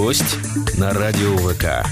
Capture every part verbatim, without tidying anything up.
Гость на радио ВК.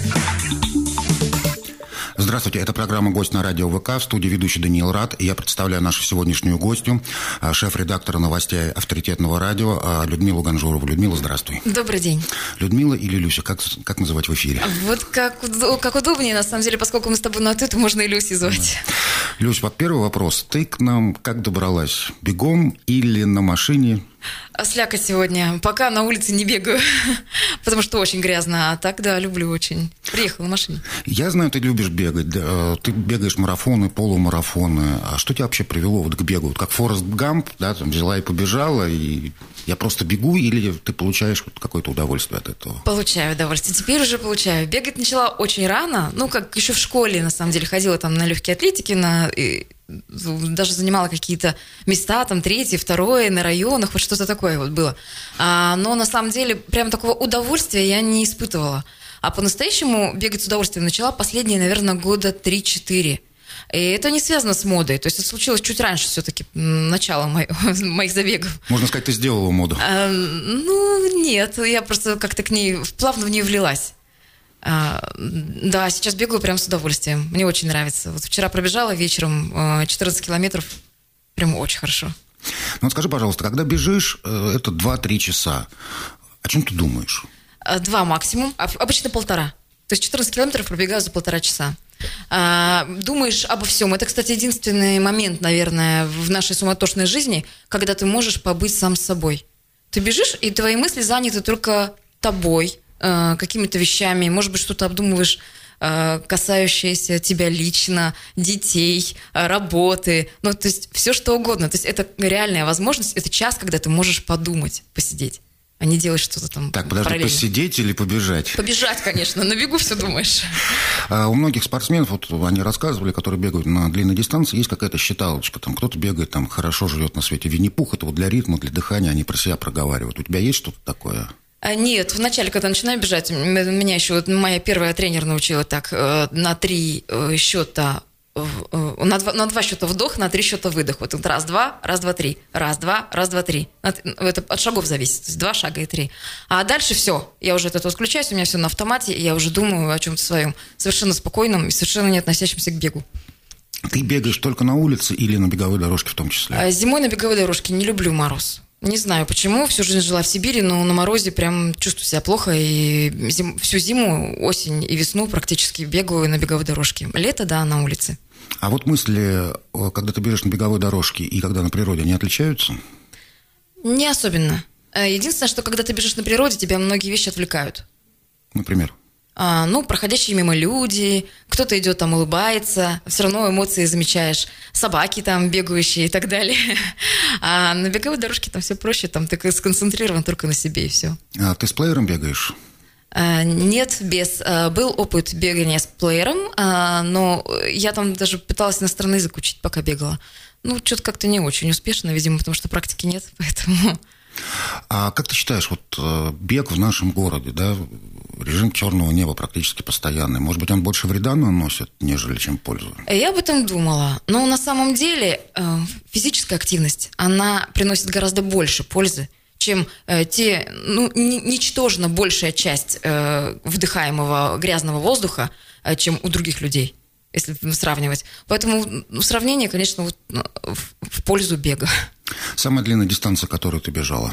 Здравствуйте, это программа «Гость на радио ВК», в студии ведущий Даниил Рад. И я представляю нашу сегодняшнюю гостью, шеф-редактора новостей авторитетного радио Людмилу Ганжурову. Людмила, здравствуй. Добрый день. Людмила или Люся, как, как называть в эфире? Вот как, как удобнее, на самом деле, поскольку мы с тобой на «ты», то можно и Люси звать. Да. Люсь, вот первый вопрос. Ты к нам как добралась? Бегом или на машине? Слякоть сегодня. Пока на улице не бегаю, потому что очень грязно. А так, да, люблю очень. Приехала на машине. Я знаю, ты любишь бегать. Ты бегаешь марафоны, полумарафоны. А что тебя вообще привело вот к бегу? Вот как Форест Гамп, да, там взяла и побежала, и я просто бегу, или ты получаешь какое-то удовольствие от этого? Получаю удовольствие. Теперь уже получаю. Бегать начала очень рано. Ну, как еще в школе, на самом деле, ходила там на легкие атлетики, на... даже занимала какие-то места, там, третье, второе, на районах, вот что-то такое вот было. А, но на самом деле прям такого удовольствия я не испытывала. А по-настоящему бегать с удовольствием начала последние, наверное, года три-четыре. И это не связано с модой. То есть это случилось чуть раньше все-таки, начало моих, моих забегов. Можно сказать, ты сделала моду? А, ну, нет, я просто как-то к ней, плавно в нее влилась. А, да, сейчас бегаю прям с удовольствием. Мне очень нравится. Вот вчера пробежала вечером четырнадцать километров. Прям очень хорошо. Ну, скажи, пожалуйста, когда бежишь, это два-три часа. О чем ты думаешь? Два максимум. Обычно полтора. То есть четырнадцать километров пробегаю за полтора часа. А, думаешь обо всем. Это, кстати, единственный момент, наверное, в нашей суматошной жизни, когда ты можешь побыть сам с собой. Ты бежишь, и твои мысли заняты только тобой, какими-то вещами, может быть, что-то обдумываешь, касающееся тебя лично, детей, работы, ну, то есть все что угодно. То есть это реальная возможность, это час, когда ты можешь подумать, посидеть, а не делать что-то там. Так, подожди, параллельно. Посидеть или побежать? Побежать, конечно, на бегу все думаешь. А у многих спортсменов, вот они рассказывали, которые бегают на длинной дистанции, есть какая-то считалочка, там кто-то бегает, там хорошо живет на свете. Винни-Пух, это вот для ритма, для дыхания, они про себя проговаривают. У тебя есть что-то такое? Нет, вначале, когда начинаю бежать, меня еще вот моя первая тренер научила так, на три счета, на два, на два счета вдох, на три счета выдох. Вот раз, два, раз, два, три, раз, два, раз, два, три. Это от шагов зависит, то есть два шага и три. А дальше все, я уже от этого отключаюсь, у меня все на автомате, и я уже думаю о чем-то своем, совершенно спокойном и совершенно не относящемся к бегу. Ты бегаешь только на улице или на беговой дорожке в том числе? Зимой на беговой дорожке, не люблю мороз. Не знаю почему, всю жизнь жила в Сибири, но на морозе прям чувствую себя плохо. И зим, всю зиму, осень и весну практически бегаю на беговой дорожке. Лето, да, на улице. А вот мысли, когда ты бежишь на беговой дорожке и когда на природе, они отличаются? Не особенно. Единственное, что когда ты бежишь на природе, тебя многие вещи отвлекают. Например? А, ну, проходящие мимо люди, кто-то идет там, улыбается, все равно эмоции замечаешь, собаки там бегающие и так далее. А на беговой дорожке там все проще, там ты сконцентрирован только на себе и все. А ты с плеером бегаешь? А, нет, без. А, был опыт бегания с плеером, а, но я там даже пыталась иностранный язык учить, пока бегала. Ну, что-то как-то не очень успешно, видимо, потому что практики нет, поэтому... А как ты считаешь, вот бег в нашем городе, да, режим черного неба практически постоянный, может быть, он больше вреда наносит, нежели чем пользу? Я об этом думала, но на самом деле физическая активность, она приносит гораздо больше пользы, чем те, ну, ничтожно большая часть вдыхаемого грязного воздуха, чем у других людей, если сравнивать. Поэтому сравнение, конечно, вот в пользу бега. Самая длинная дистанция, которую ты бежала?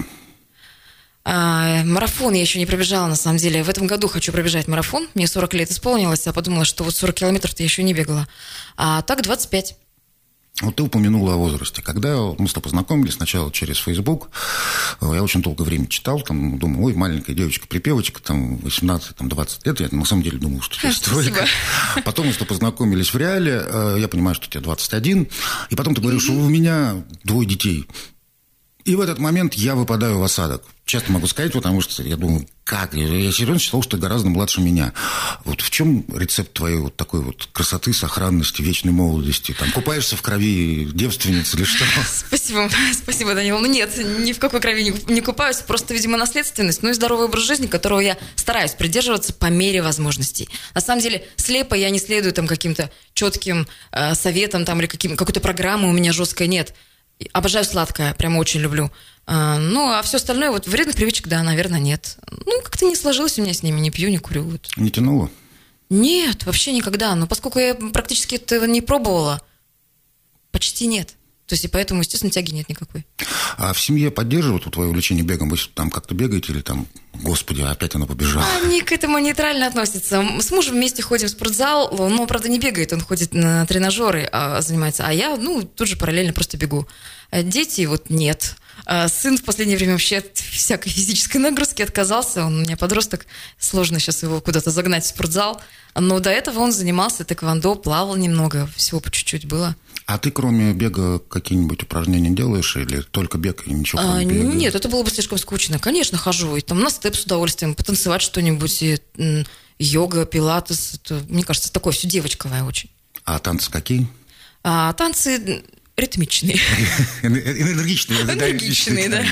А, марафон я еще не пробежала, на самом деле. В этом году хочу пробежать марафон. Мне сорок лет исполнилось, а подумала, что вот сорок километров-то я еще не бегала. А так двадцать пять. Вот ты упомянула о возрасте. Когда мы с тобой познакомились, сначала через Facebook, я очень долгое время читал, там, думал, ой, маленькая девочка-припевочка, там, восемнадцать-двадцать лет, я на самом деле думал, что тебе столько. Потом мы с тобой познакомились в реале, я понимаю, что тебе двадцать один, и потом ты говоришь, что у меня двое детей. И в этот момент я выпадаю в осадок. Часто могу сказать, потому что я думаю, как? Я серьезно считал, что ты гораздо младше меня. Вот в чем рецепт твоей вот такой вот красоты, сохранности, вечной молодости? Там, купаешься в крови девственницы или что? Спасибо, спасибо, Данил. Ну нет, ни в какой крови не, не купаюсь, просто, видимо, наследственность, ну и здоровый образ жизни, которого я стараюсь придерживаться по мере возможностей. На самом деле, слепо я не следую там каким-то четким э, советам там, или каким, какой-то программы у меня жесткой нет. Обожаю сладкое, прям очень люблю. А, ну, а все остальное, вот вредных привычек, да, наверное, нет. Ну, как-то не сложилось у меня с ними, не пью, не курю. Вот. Не тянуло? Нет, вообще никогда. Но поскольку я практически этого не пробовала, почти нет. То есть, и поэтому, естественно, тяги нет никакой. А в семье поддерживают твое увлечение бегом? Вы там как-то бегаете или там, господи, опять она побежала? Они к этому нейтрально относятся. С мужем вместе ходим в спортзал, но, правда, не бегает, он ходит на тренажеры, а занимается. А я, ну, тут же параллельно просто бегу. Дети вот нет. Сын в последнее время вообще от всякой физической нагрузки отказался. Он у меня подросток, сложно сейчас его куда-то загнать в спортзал. Но до этого он занимался тэквондо, плавал немного, всего по чуть-чуть было. А ты кроме бега какие-нибудь упражнения делаешь или только бег и ничего кроме а, бега? Нет, это было бы слишком скучно. Конечно, хожу. И там на степ с удовольствием, потанцевать что-нибудь, и, м, йога, пилатес. Это, мне кажется, такое все девочковое очень. А танцы какие? А, танцы ритмичные. Энергичные. Энергичные, да.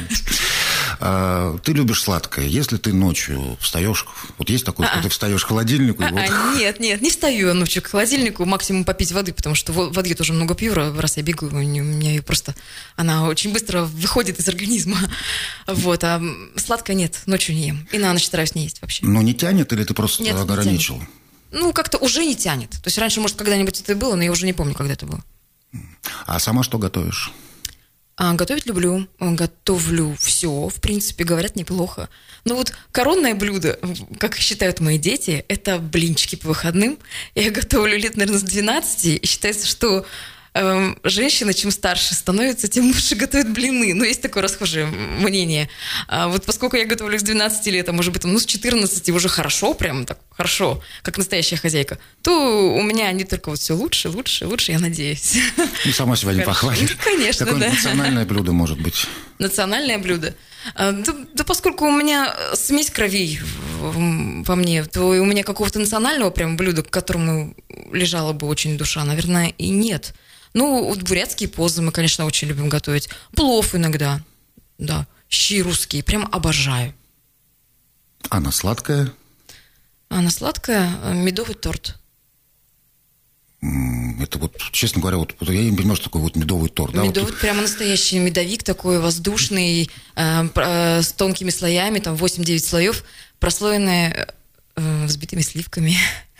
Ты любишь сладкое. Если ты ночью встаешь, вот есть такое, что ты встаешь к холодильнику? Нет, нет, не встаю я ночью к холодильнику, максимум попить воды, потому что воды тоже много пью, раз я бегаю, у меня ее просто, она очень быстро выходит из организма. Вот, а сладкое нет, ночью не ем. И на ночь стараюсь не есть вообще. Но не тянет или ты просто ограничил? Ну, как-то уже не тянет. То есть раньше, может, когда-нибудь это было, но я уже не помню, когда это было. А сама что готовишь? А, готовить люблю. Готовлю все, в принципе, говорят, неплохо. Но вот коронное блюдо, как считают мои дети, это блинчики по выходным. Я готовлю лет, наверное, с двенадцати. И считается, что э, женщина, чем старше становится, тем лучше готовит блины. Но есть такое расхожее мнение. А вот поскольку я готовлю с двенадцати лет, а может быть, там, ну, с четырнадцати уже хорошо, прям так хорошо, как настоящая хозяйка, то у меня они только вот все лучше, лучше, лучше, я надеюсь. Ну, сама себя не похвалишь. Конечно, какое да. Национальное блюдо может быть? Национальное блюдо? Да, да поскольку у меня смесь кровей во мне, то у меня какого-то национального прям блюда, к которому лежала бы очень душа, наверное, и нет. Ну, вот бурятские позы мы, конечно, очень любим готовить. Плов иногда, да. Щи русские, прям обожаю. А на сладкое? А на сладкое медовый торт. Это вот, честно говоря, вот я не понимаю, что такое вот медовый торт. Медовый, да, вот... прямо настоящий медовик такой воздушный, э, э, с тонкими слоями, там восемь-девять слоев, прослоенные э, взбитыми сливками.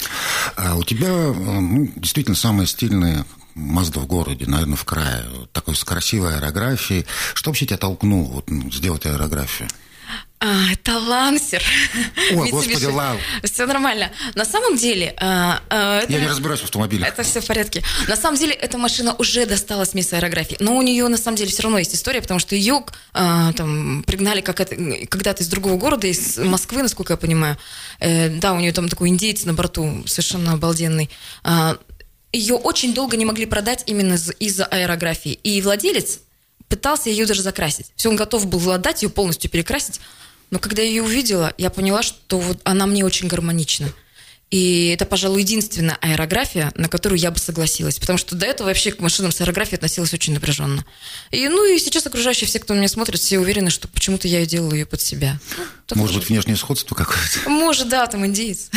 А у тебя, ну, действительно, самые стильные Мазда в городе, наверное, в крае. Такой с красивой аэрографией. Что вообще тебя толкнуло вот, сделать аэрографию? А, это лансер. Ой, господи, лав. Все нормально. На самом деле... А, а, это, я не разбираюсь в автомобилях. Это все в порядке. На самом деле, эта машина уже достала смесь аэрографии. Но у нее, на самом деле, все равно есть история, потому что ее а, там пригнали как это, когда-то из другого города, из Москвы, насколько я понимаю. Э, да, у нее там такой индеец на борту, совершенно обалденный. А, ее очень долго не могли продать именно из-за аэрографии. И владелец пытался ее даже закрасить. Все, он готов был отдать ее, полностью перекрасить. Но когда я ее увидела, я поняла, что вот она мне очень гармонична. И это, пожалуй, единственная аэрография, на которую я бы согласилась. Потому что до этого вообще к машинам с аэрографией относилась очень напряженно. И, ну и сейчас окружающие, все, кто на меня смотрит, все уверены, что почему-то я делаю ее под себя. Ну, может быть, внешнее сходство какое-то? Может, да, там индеец.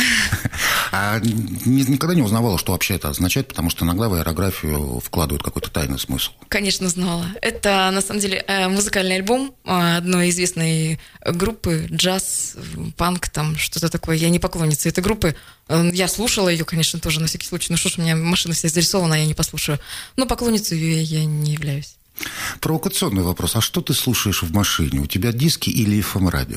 А никогда не узнавала, что вообще это означает, потому что иногда в аэрографию вкладывают какой-то тайный смысл. Конечно, знала. Это, на самом деле, музыкальный альбом одной известной группы, джаз, панк, там что-то такое. Я не поклонница этой группы. Я слушала ее, конечно, тоже на всякий случай. Ну что ж, у меня машина вся зарисована, я не послушаю. Но поклонницей ее я не являюсь. Провокационный вопрос. А что ты слушаешь в машине? У тебя диски или эф эм-радио?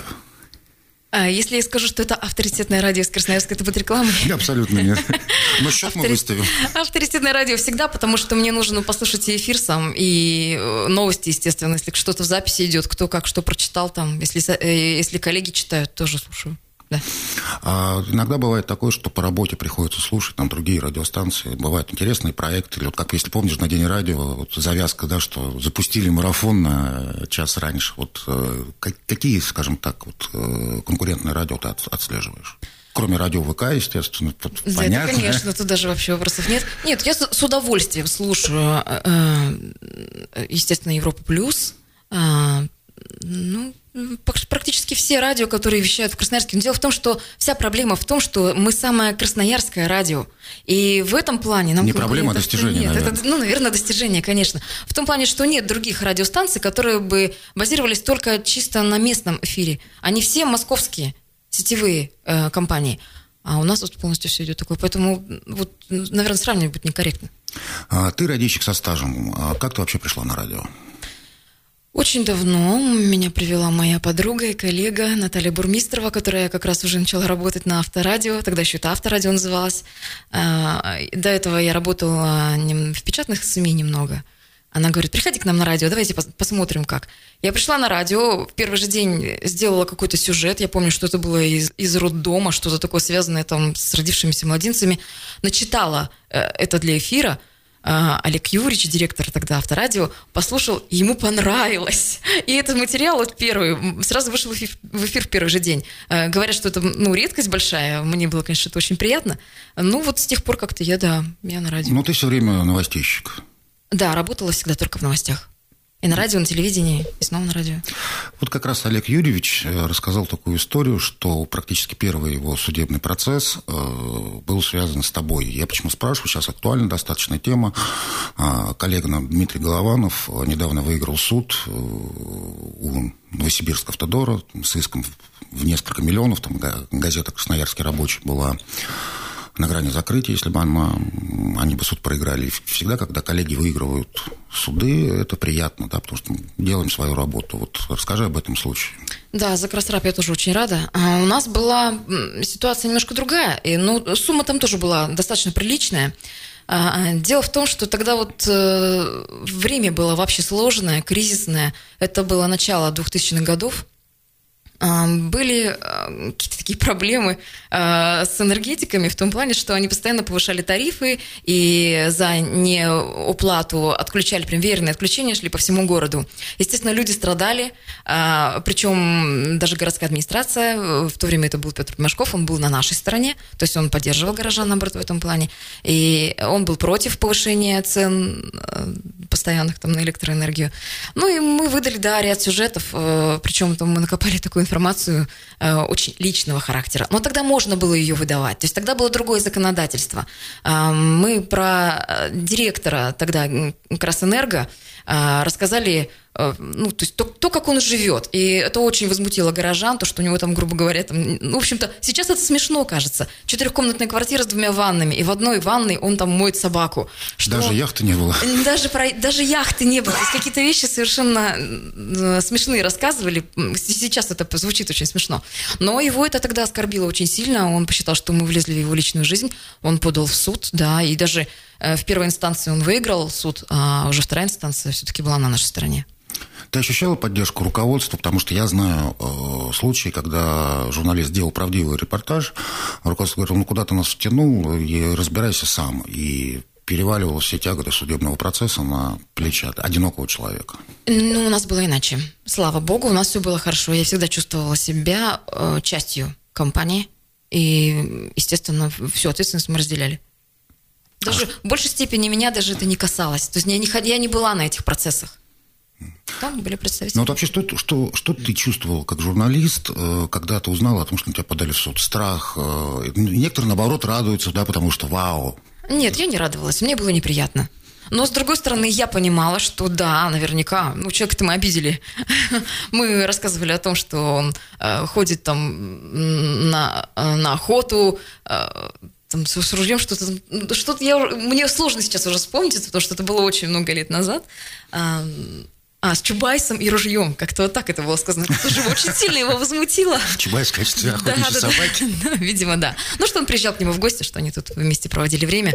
А если я скажу, что это авторитетное радио из Красноярска, это будет рекламой? Абсолютно нет. Но счет мы выставим. Авторитетное радио всегда, потому что мне нужно послушать и эфир сам, и новости, естественно, если что-то в записи идет, кто как что прочитал там, если, если коллеги читают, тоже слушаю. Да. А иногда бывает такое, что по работе приходится слушать там другие радиостанции. Бывают интересные проекты. Или вот как, если помнишь, на День радио вот завязка, да, что запустили марафон на час раньше. Вот какие, скажем так, вот, конкурентные радио ты отслеживаешь? Кроме радио ВК, естественно, тут да, понятно. Это, конечно, тут даже вообще вопросов нет. Нет, я с удовольствием слушаю, естественно, Европа Плюс, Ну, практически все радио, которые вещают в Красноярске. Но дело в том, что вся проблема в том, что мы самое красноярское радио. И в этом плане... Нам не проблема, а достижение, нет, наверное. Это, ну, наверное, достижение, конечно. В том плане, что нет других радиостанций, которые бы базировались только чисто на местном эфире. Они все московские, сетевые э, компании. А у нас вот полностью все идет такое. Поэтому, вот, наверное, сравнивать будет некорректно. А ты радищик со стажем. А как ты вообще пришла на радио? Очень давно меня привела моя подруга и коллега Наталья Бурмистрова, которая как раз уже начала работать на Авторадио, тогда еще это Авторадио называлось. До этого я работала в печатных СМИ немного. Она говорит, приходи к нам на радио, давайте посмотрим как. Я пришла на радио, в первый же день сделала какой-то сюжет, я помню, что это было из, из роддома, что-то такое связанное там с родившимися младенцами. Начитала это для эфира. Олег Юрьевич, директор тогда Авторадио, послушал, ему понравилось. И этот материал вот первый, сразу вышел в эфир, в эфир в первый же день. Говорят, что это, ну, редкость большая, мне было, конечно, это очень приятно. Ну, вот с тех пор как-то я, да, я на радио. Ну, ты все время новостейщик. Да, работала всегда только в новостях. И на радио, на телевидении, и снова на радио. Вот как раз Олег Юрьевич рассказал такую историю, что практически первый его судебный процесс был связан с тобой. Я почему спрашиваю, сейчас актуальна достаточно тема. Коллега Дмитрий Голованов недавно выиграл суд у Новосибирского автодора с иском в несколько миллионов. Там газета «Красноярский рабочий» была на грани закрытия, если бы она, они бы суд проиграли. Всегда, когда коллеги выигрывают суды, это приятно, да, потому что мы делаем свою работу. Вот расскажи об этом случае. Да, за Красрап я тоже очень рада. А у нас была ситуация немножко другая, и, ну, сумма там тоже была достаточно приличная. Дело в том, что тогда вот э, время было вообще сложное, кризисное. Это было начало двухтысячных годов. Были какие-то такие проблемы с энергетиками в том плане, что они постоянно повышали тарифы и за неуплату отключали, прям верные отключения шли по всему городу. Естественно, люди страдали, причем даже городская администрация, в то время это был Петр Машков, он был на нашей стороне, то есть он поддерживал горожан, наоборот, в этом плане, и он был против повышения цен постоянных там на электроэнергию. Ну и мы выдали, да, ряд сюжетов, причем там мы накопали такую информацию э, очень личного характера. Но тогда можно было ее выдавать. То есть тогда было другое законодательство. Э, мы про директора тогда Красэнерго э, рассказали, э, ну, то есть то, то, как он живет. И это очень возмутило горожан, то, что у него там, грубо говоря, там, ну, в общем-то, сейчас это смешно, кажется. Четырехкомнатная квартира с двумя ваннами, и в одной ванной он там моет собаку. Что... Даже яхты не было. Даже, про... Даже яхты не было. То есть какие-то вещи совершенно смешные рассказывали. Сейчас это звучит очень смешно. Но его это тогда оскорбило очень сильно. Он посчитал, что мы влезли в его личную жизнь. Он подал в суд, да, и даже в первой инстанции он выиграл суд, а уже вторая инстанция все-таки была на нашей стороне. Ты ощущала поддержку руководства? Потому что я знаю э, случаи, когда журналист делал правдивый репортаж, руководство говорило, ну, куда ты нас втянул, и разбирайся сам. И переваливал все тяготы судебного процесса на плечи одинокого человека. Ну, у нас было иначе. Слава богу, у нас все было хорошо. Я всегда чувствовала себя э, частью компании. И, естественно, всю ответственность мы разделяли. Даже а... в большей степени меня даже это не касалось. То есть я не, я не была на этих процессах. Там были представители. Ну, вот вообще, что, что, что ты чувствовал как журналист, когда ты узнала о том, что на тебя подали в суд? Страх? Некоторые, наоборот, радуются, да, потому что вау. Нет, я не радовалась, мне было неприятно. Но, с другой стороны, я понимала, что да, наверняка, ну, человека-то мы обидели. Мы рассказывали о том, что он э, ходит там на, на охоту, э, там, с, с ружьем, что-то, что-то я, мне сложно сейчас уже вспомнить, потому что это было очень много лет назад. Э, А, с Чубайсом и ружьем. Как-то вот так это было сказано. Это тоже очень сильно его возмутило. Чубайс в качестве охотничьей собаки? Да, видимо, да. Ну, что он приезжал к нему в гости, что они тут вместе проводили время.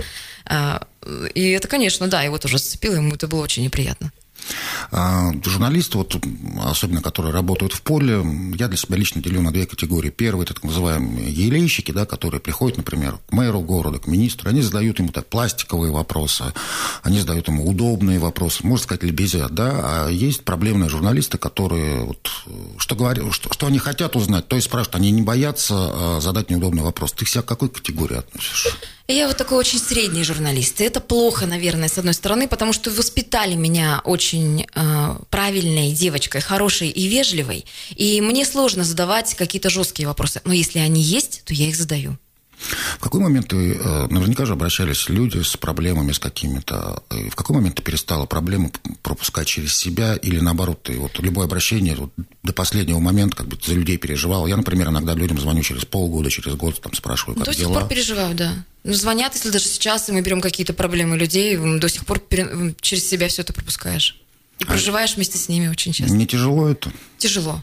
И это, конечно, да, его тоже зацепило, ему это было очень неприятно. Журналисты, вот, особенно которые работают в поле, я для себя лично делю на две категории. Первый – это так называемые елейщики, да, которые приходят, например, к мэру города, к министру, они задают ему так пластиковые вопросы, они задают ему удобные вопросы, можно сказать, лебезят, да, а есть проблемные журналисты, которые вот что, говорят, что, что они хотят узнать, то и спрашивают. Они не боятся задать неудобный вопрос. Ты себя к какой категории относишь? Я вот такой очень средний журналист. И это плохо, наверное, с одной стороны, потому что воспитали меня очень э, правильной девочкой, хорошей и вежливой. И мне сложно задавать какие-то жесткие вопросы. Но если они есть, то я их задаю. В какой момент ты, наверняка же обращались люди с проблемами, с какими-то, в какой момент ты перестала проблему пропускать через себя, или наоборот, ты вот любое обращение вот, до последнего момента как бы за людей переживал? Я, например, иногда людям звоню через полгода, через год, там спрашиваю, как до дела. До сих пор переживаю, да. Ну, звонят, если даже сейчас, и мы берем какие-то проблемы людей, до сих пор пере... через себя все это пропускаешь. И проживаешь а вместе с ними очень часто. Не тяжело это? Тяжело.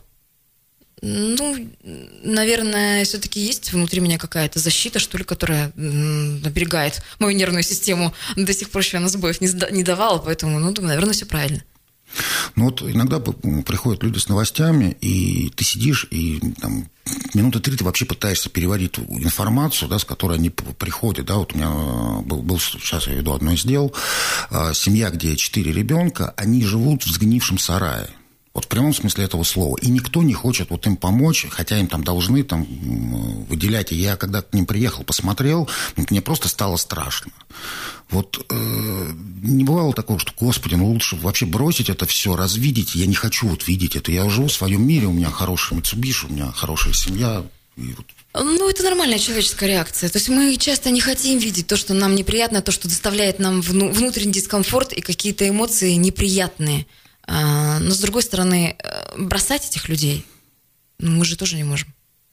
Ну, наверное, все-таки есть внутри меня какая-то защита, что ли, которая оберегает мою нервную систему. До сих пор еще она сбоев не, не давала, поэтому, ну, думаю, наверное, все правильно. Ну, вот иногда приходят люди с новостями, и ты сидишь, и там, минуты три ты вообще пытаешься переварить ту информацию, да, с которой они приходят. Да, вот у меня был, был сейчас я веду одно из дел, семья, где четыре ребенка, они живут в сгнившем сарае. Вот в прямом смысле этого слова. И никто не хочет вот им помочь, хотя им там должны там, выделять. И я, когда к ним приехал, посмотрел, мне просто стало страшно. Вот э, не бывало такого, что, господи, ну лучше вообще бросить это все, развидеть. Я не хочу вот видеть это. Я живу в своем мире, у меня хороший Mitsubishi, у меня хорошая семья. И вот. Ну, это нормальная человеческая реакция. То есть мы часто не хотим видеть то, что нам неприятно, то, что доставляет нам вну- внутренний дискомфорт и какие-то эмоции неприятные. Но, с другой стороны, бросать этих людей мы же тоже не можем.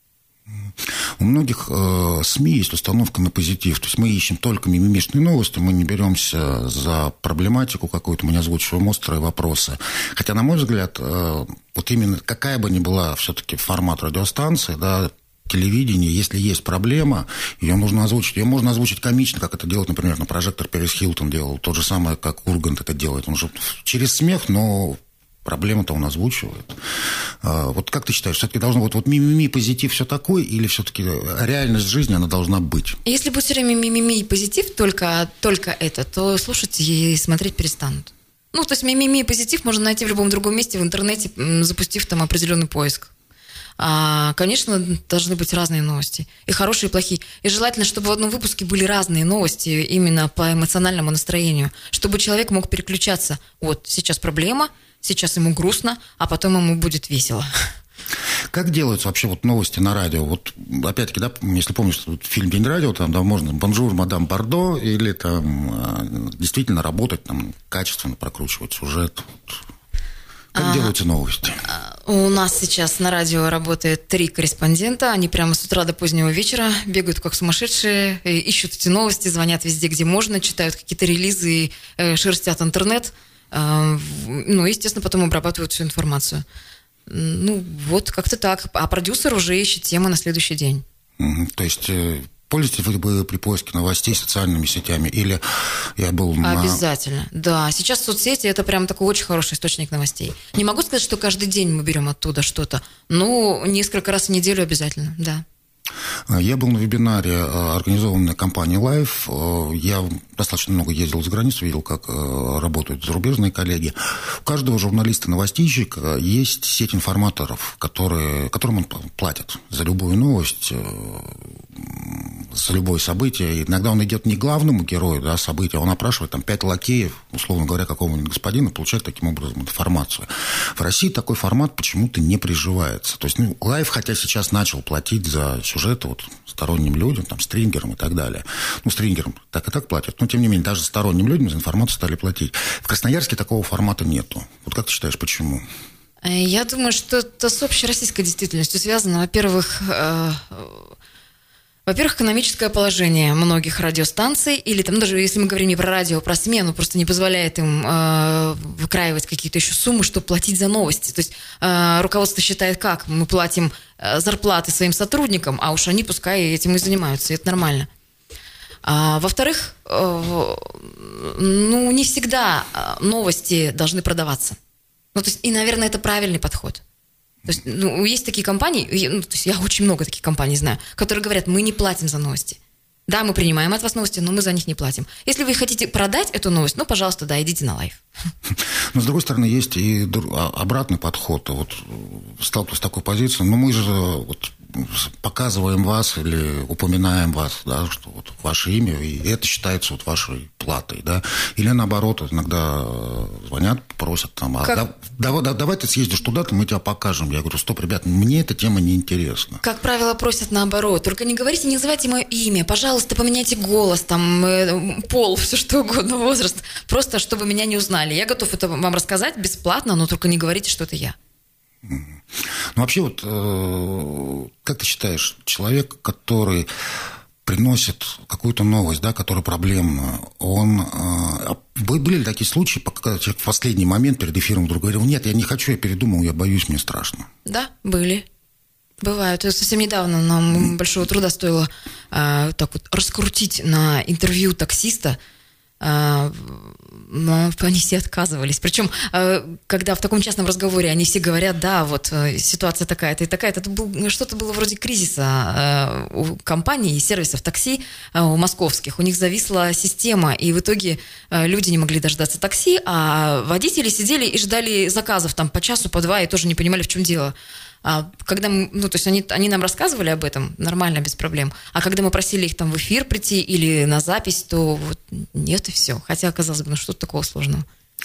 У многих э, СМИ есть установка на позитив. То есть мы ищем только мимимишные новости, мы не беремся за проблематику какую-то, мы не озвучиваем острые вопросы. Хотя, на мой взгляд, э, вот именно какая бы ни была все-таки формат радиостанции, да, телевидение, если есть проблема, ее нужно озвучить. Ее можно озвучить комично, как это делает, например, на «Прожектор» Пэрис Хилтон делал. То же самое, как Ургант это делает. Он же через смех, но проблему-то он озвучивает. Вот как ты считаешь, все-таки должно вот, вот ми-ми-ми, позитив все такое, или все-таки реальность жизни, она должна быть? Если будет все время ми-ми-ми и позитив, только, только это, то слушать и смотреть перестанут. Ну, то есть ми-ми-ми и позитив можно найти в любом другом месте в интернете, запустив там определенный поиск. А, конечно, должны быть разные новости. И хорошие, и плохие. И желательно, чтобы в одном выпуске были разные новости именно по эмоциональному настроению. Чтобы человек мог переключаться. Вот, сейчас проблема, сейчас ему грустно, а потом ему будет весело. Как делаются вообще вот новости на радио? Вот опять-таки, да, если помнишь, фильм «День радио», там, да, можно «Бонжур, мадам Бардо», или там действительно работать, там, качественно прокручивать сюжет. Как а, делаются новости? У нас сейчас на радио работает три корреспондента. Они прямо с утра до позднего вечера бегают как сумасшедшие, ищут эти новости, звонят везде, где можно, читают какие-то релизы, шерстят интернет. Ну, естественно, потом обрабатывают всю информацию. Ну, вот как-то так. А продюсер уже ищет темы на следующий день. Угу. То есть... Пользуетесь вы при поиске новостей социальными сетями? Или я был на... Обязательно, да. Сейчас соцсети – это прям такой очень хороший источник новостей. Не могу сказать, что каждый день мы берем оттуда что-то, но несколько раз в неделю обязательно, да. Я был на вебинаре, организованной компанией Live. Я достаточно много ездил за границу, видел, как работают зарубежные коллеги. У каждого журналиста-новостищика есть сеть информаторов, которые, которым он платит за любую новость, за любое событие. И иногда он идет не главному герою, да, события, он опрашивает там пять лакеев, условно говоря, какого-нибудь господина, получает таким образом информацию. В России такой формат почему-то не приживается. То есть, ну, Live, хотя сейчас начал платить за сюжеты вот, сторонним людям, там, стрингерам и так далее. Ну, стрингерам так и так платят, но, тем не менее, даже сторонним людям за информацию стали платить. В Красноярске такого формата нету. Вот как ты считаешь, почему? Я думаю, что это с общероссийской действительностью связано. Во-первых, э- Во-первых, экономическое положение многих радиостанций, или там даже если мы говорим не про радио, а про смену, просто не позволяет им э, выкраивать какие-то еще суммы, чтобы платить за новости. То есть э, руководство считает как? Мы платим э, зарплаты своим сотрудникам, а уж они пускай этим и занимаются, и это нормально. А, во-вторых, э, ну, не всегда новости должны продаваться. Ну, то есть, и, наверное, это правильный подход. То есть, ну, есть такие компании, ну, то есть я очень много таких компаний знаю, которые говорят, мы не платим за новости. Да, мы принимаем от вас новости, но мы за них не платим. Если вы хотите продать эту новость, ну, пожалуйста, да, идите на лайв. Но, с другой стороны, есть и обратный подход. Вот сталкиваюсь с такой позицией, но мы же вот показываем вас или упоминаем вас, да, что вот ваше имя, и это считается вот вашей платой, да. Или наоборот, иногда звонят, просят там, а да, давай, да, давай ты съездишь туда-то, мы тебя покажем. Я говорю, стоп, ребят, мне эта тема не интересна. Как правило, просят наоборот. Только не говорите, не называйте мое имя. Пожалуйста, поменяйте голос, там, пол, все что угодно, возраст. Просто, чтобы меня не узнали. Я готов это вам рассказать бесплатно, но только не говорите, что это я. Ну, вообще, вот, э, как ты считаешь, человек, который приносит какую-то новость, да, которая проблемная, он... Э, были ли такие случаи, когда человек в последний момент перед эфиром вдруг говорил, нет, я не хочу, я передумал, я боюсь, мне страшно? Да, были. Бывают. Это совсем недавно нам большого труда стоило э, так вот раскрутить на интервью таксиста, э, но они все отказывались. Причем, э, когда в таком частном разговоре они все говорят, да, вот э, ситуация такая-то и такая-то, это был, что-то было вроде кризиса э, у компаний и сервисов такси э, у московских. У них зависла система, и в итоге э, люди не могли дождаться такси, а водители сидели и ждали заказов там по часу, по два, и тоже не понимали, в чем дело. А когда мы, ну, то есть они, они нам рассказывали об этом нормально, без проблем. А когда мы просили их там в эфир прийти или на запись, то вот нет и все. Хотя, казалось бы, ну что-то такого сложного.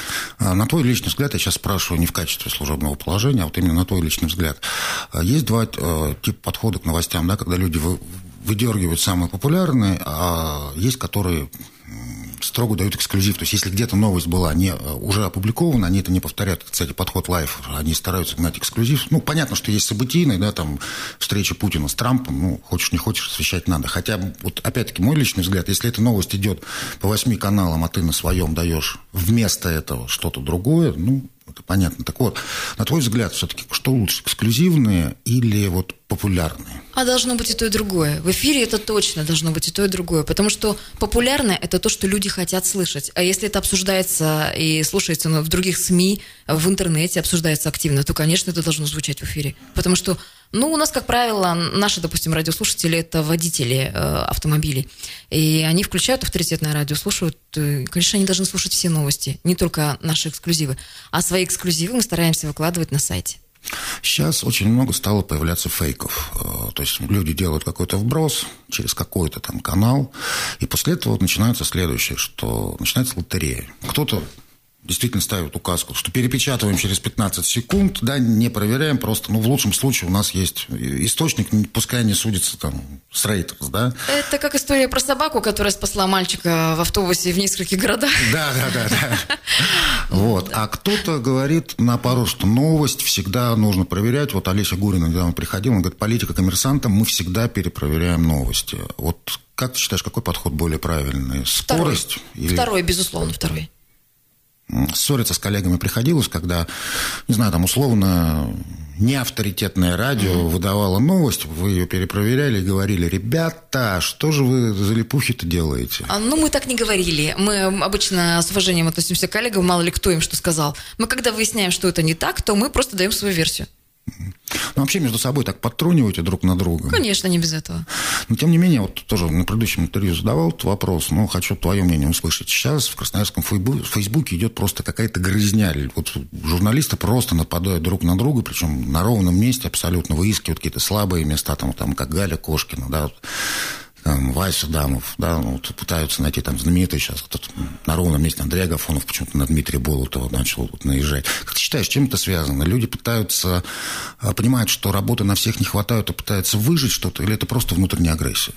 На твой личный взгляд, я сейчас спрашиваю не в качестве служебного положения, а вот именно на твой личный взгляд. Есть два типа подхода к новостям, да, когда люди выдергивают самые популярные, а есть, которые строго дают эксклюзив. То есть, если где-то новость была не, уже опубликована, они это не повторяют. Кстати, подход лайв, они стараются гнать эксклюзив. Ну, понятно, что есть событийные, да, там, встреча Путина с Трампом, ну, хочешь не хочешь, освещать надо. Хотя, вот, опять-таки, мой личный взгляд, если эта новость идет по восьми каналам, а ты на своем даешь вместо этого что-то другое, ну, это понятно. Так вот, на твой взгляд, все-таки, что лучше, эксклюзивные или вот популярные? А должно быть и то, и другое. В эфире это точно должно быть и то, и другое. Потому что популярное – это то, что люди хотят слышать. А если это обсуждается и слушается ну, в других СМИ, в интернете обсуждается активно, то, конечно, это должно звучать в эфире. Потому что, ну, у нас, как правило, наши, допустим, радиослушатели – это водители э, автомобилей. И они включают авторитетное радио, слушают. И, конечно, они должны слушать все новости, не только наши эксклюзивы. А свои эксклюзивы мы стараемся выкладывать на сайте. Сейчас очень много стало появляться фейков. То есть люди делают какой-то вброс через какой-то там канал, и после этого начинается следующее, что начинается лотерея. Кто-то действительно ставит указку, что перепечатываем через пятнадцать секунд, да, не проверяем, просто, ну, в лучшем случае у нас есть источник, пускай не судится там с Reuters, да. Это как история про собаку, которая спасла мальчика в автобусе в нескольких городах. Да, да, да, да. Вот. А кто-то говорит наоборот, что новость всегда нужно проверять. Вот Олеся Гурина недавно приходила, он говорит, политика коммерсанта, мы всегда перепроверяем новости. Вот как ты считаешь, какой подход более правильный? Скорость? Второй, или... второй безусловно, второй. Ссориться с коллегами приходилось, когда, не знаю, там условно неавторитетное радио mm-hmm. выдавало новость, вы ее перепроверяли и говорили, ребята, что же вы за липухи-то делаете? А, ну, мы так не говорили. Мы обычно с уважением относимся к коллегам, мало ли кто им что сказал. Мы когда выясняем, что это не так, то мы просто даем свою версию. Ну, вообще между собой так подтруниваете друг на друга. Конечно, не без этого. Но, тем не менее, вот тоже на предыдущем интервью задавал этот вопрос, но хочу твое мнение услышать. Сейчас в Красноярском Фейсбуке идет просто какая-то грызня. Вот журналисты просто нападают друг на друга, причем на ровном месте абсолютно выискивают какие-то слабые места, там, там как Галя Кошкина, да, там, Вася Дамов, да, ну, вот, пытаются найти там знаменитые сейчас, вот, на ровном месте Андрей Агафонов почему-то на Дмитрия Болотова начал вот, наезжать. Как ты считаешь, чем это связано? Люди пытаются, понимают, что работы на всех не хватает, и пытаются выжить что-то, или это просто внутренняя агрессия?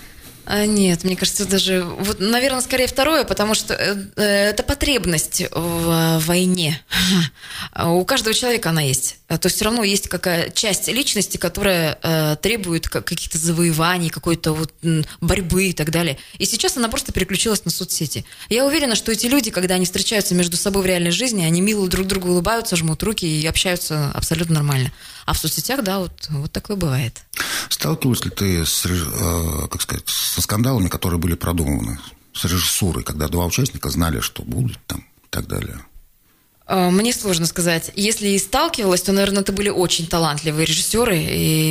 Нет, мне кажется, даже, вот, наверное, скорее второе, потому что это потребность в войне. У каждого человека она есть. То есть все равно есть какая часть личности, которая требует каких-то завоеваний, какой-то вот борьбы и так далее. И сейчас она просто переключилась на соцсети. Я уверена, что эти люди, когда они встречаются между собой в реальной жизни, они мило друг другу улыбаются, жмут руки и общаются абсолютно нормально. А в соцсетях, да, вот, вот такое бывает. Сталкивалась ли ты с, как сказать, со скандалами, которые были продуманы, с режиссурой, когда два участника знали, что будет там и так далее? Мне сложно сказать. Если и сталкивалась, то, наверное, это были очень талантливые режиссеры, и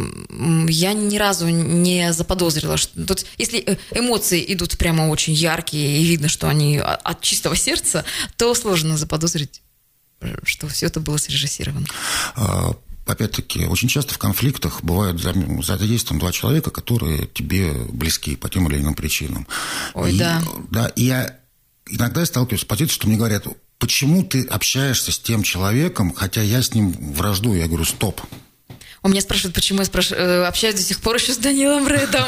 я ни разу не заподозрила, что тут, если эмоции идут прямо очень яркие, и видно, что они от чистого сердца, то сложно заподозрить, что все это было срежиссировано. Опять-таки, очень часто в конфликтах бывают задействованы два человека, которые тебе близки по тем или иным причинам. Ой, и, да. Да, и я иногда я сталкиваюсь с позицией, что мне говорят: почему ты общаешься с тем человеком, хотя я с ним враждую? Я говорю: стоп. У меня спрашивают, почему я спраш... общаюсь до сих пор еще с Данилом Редом.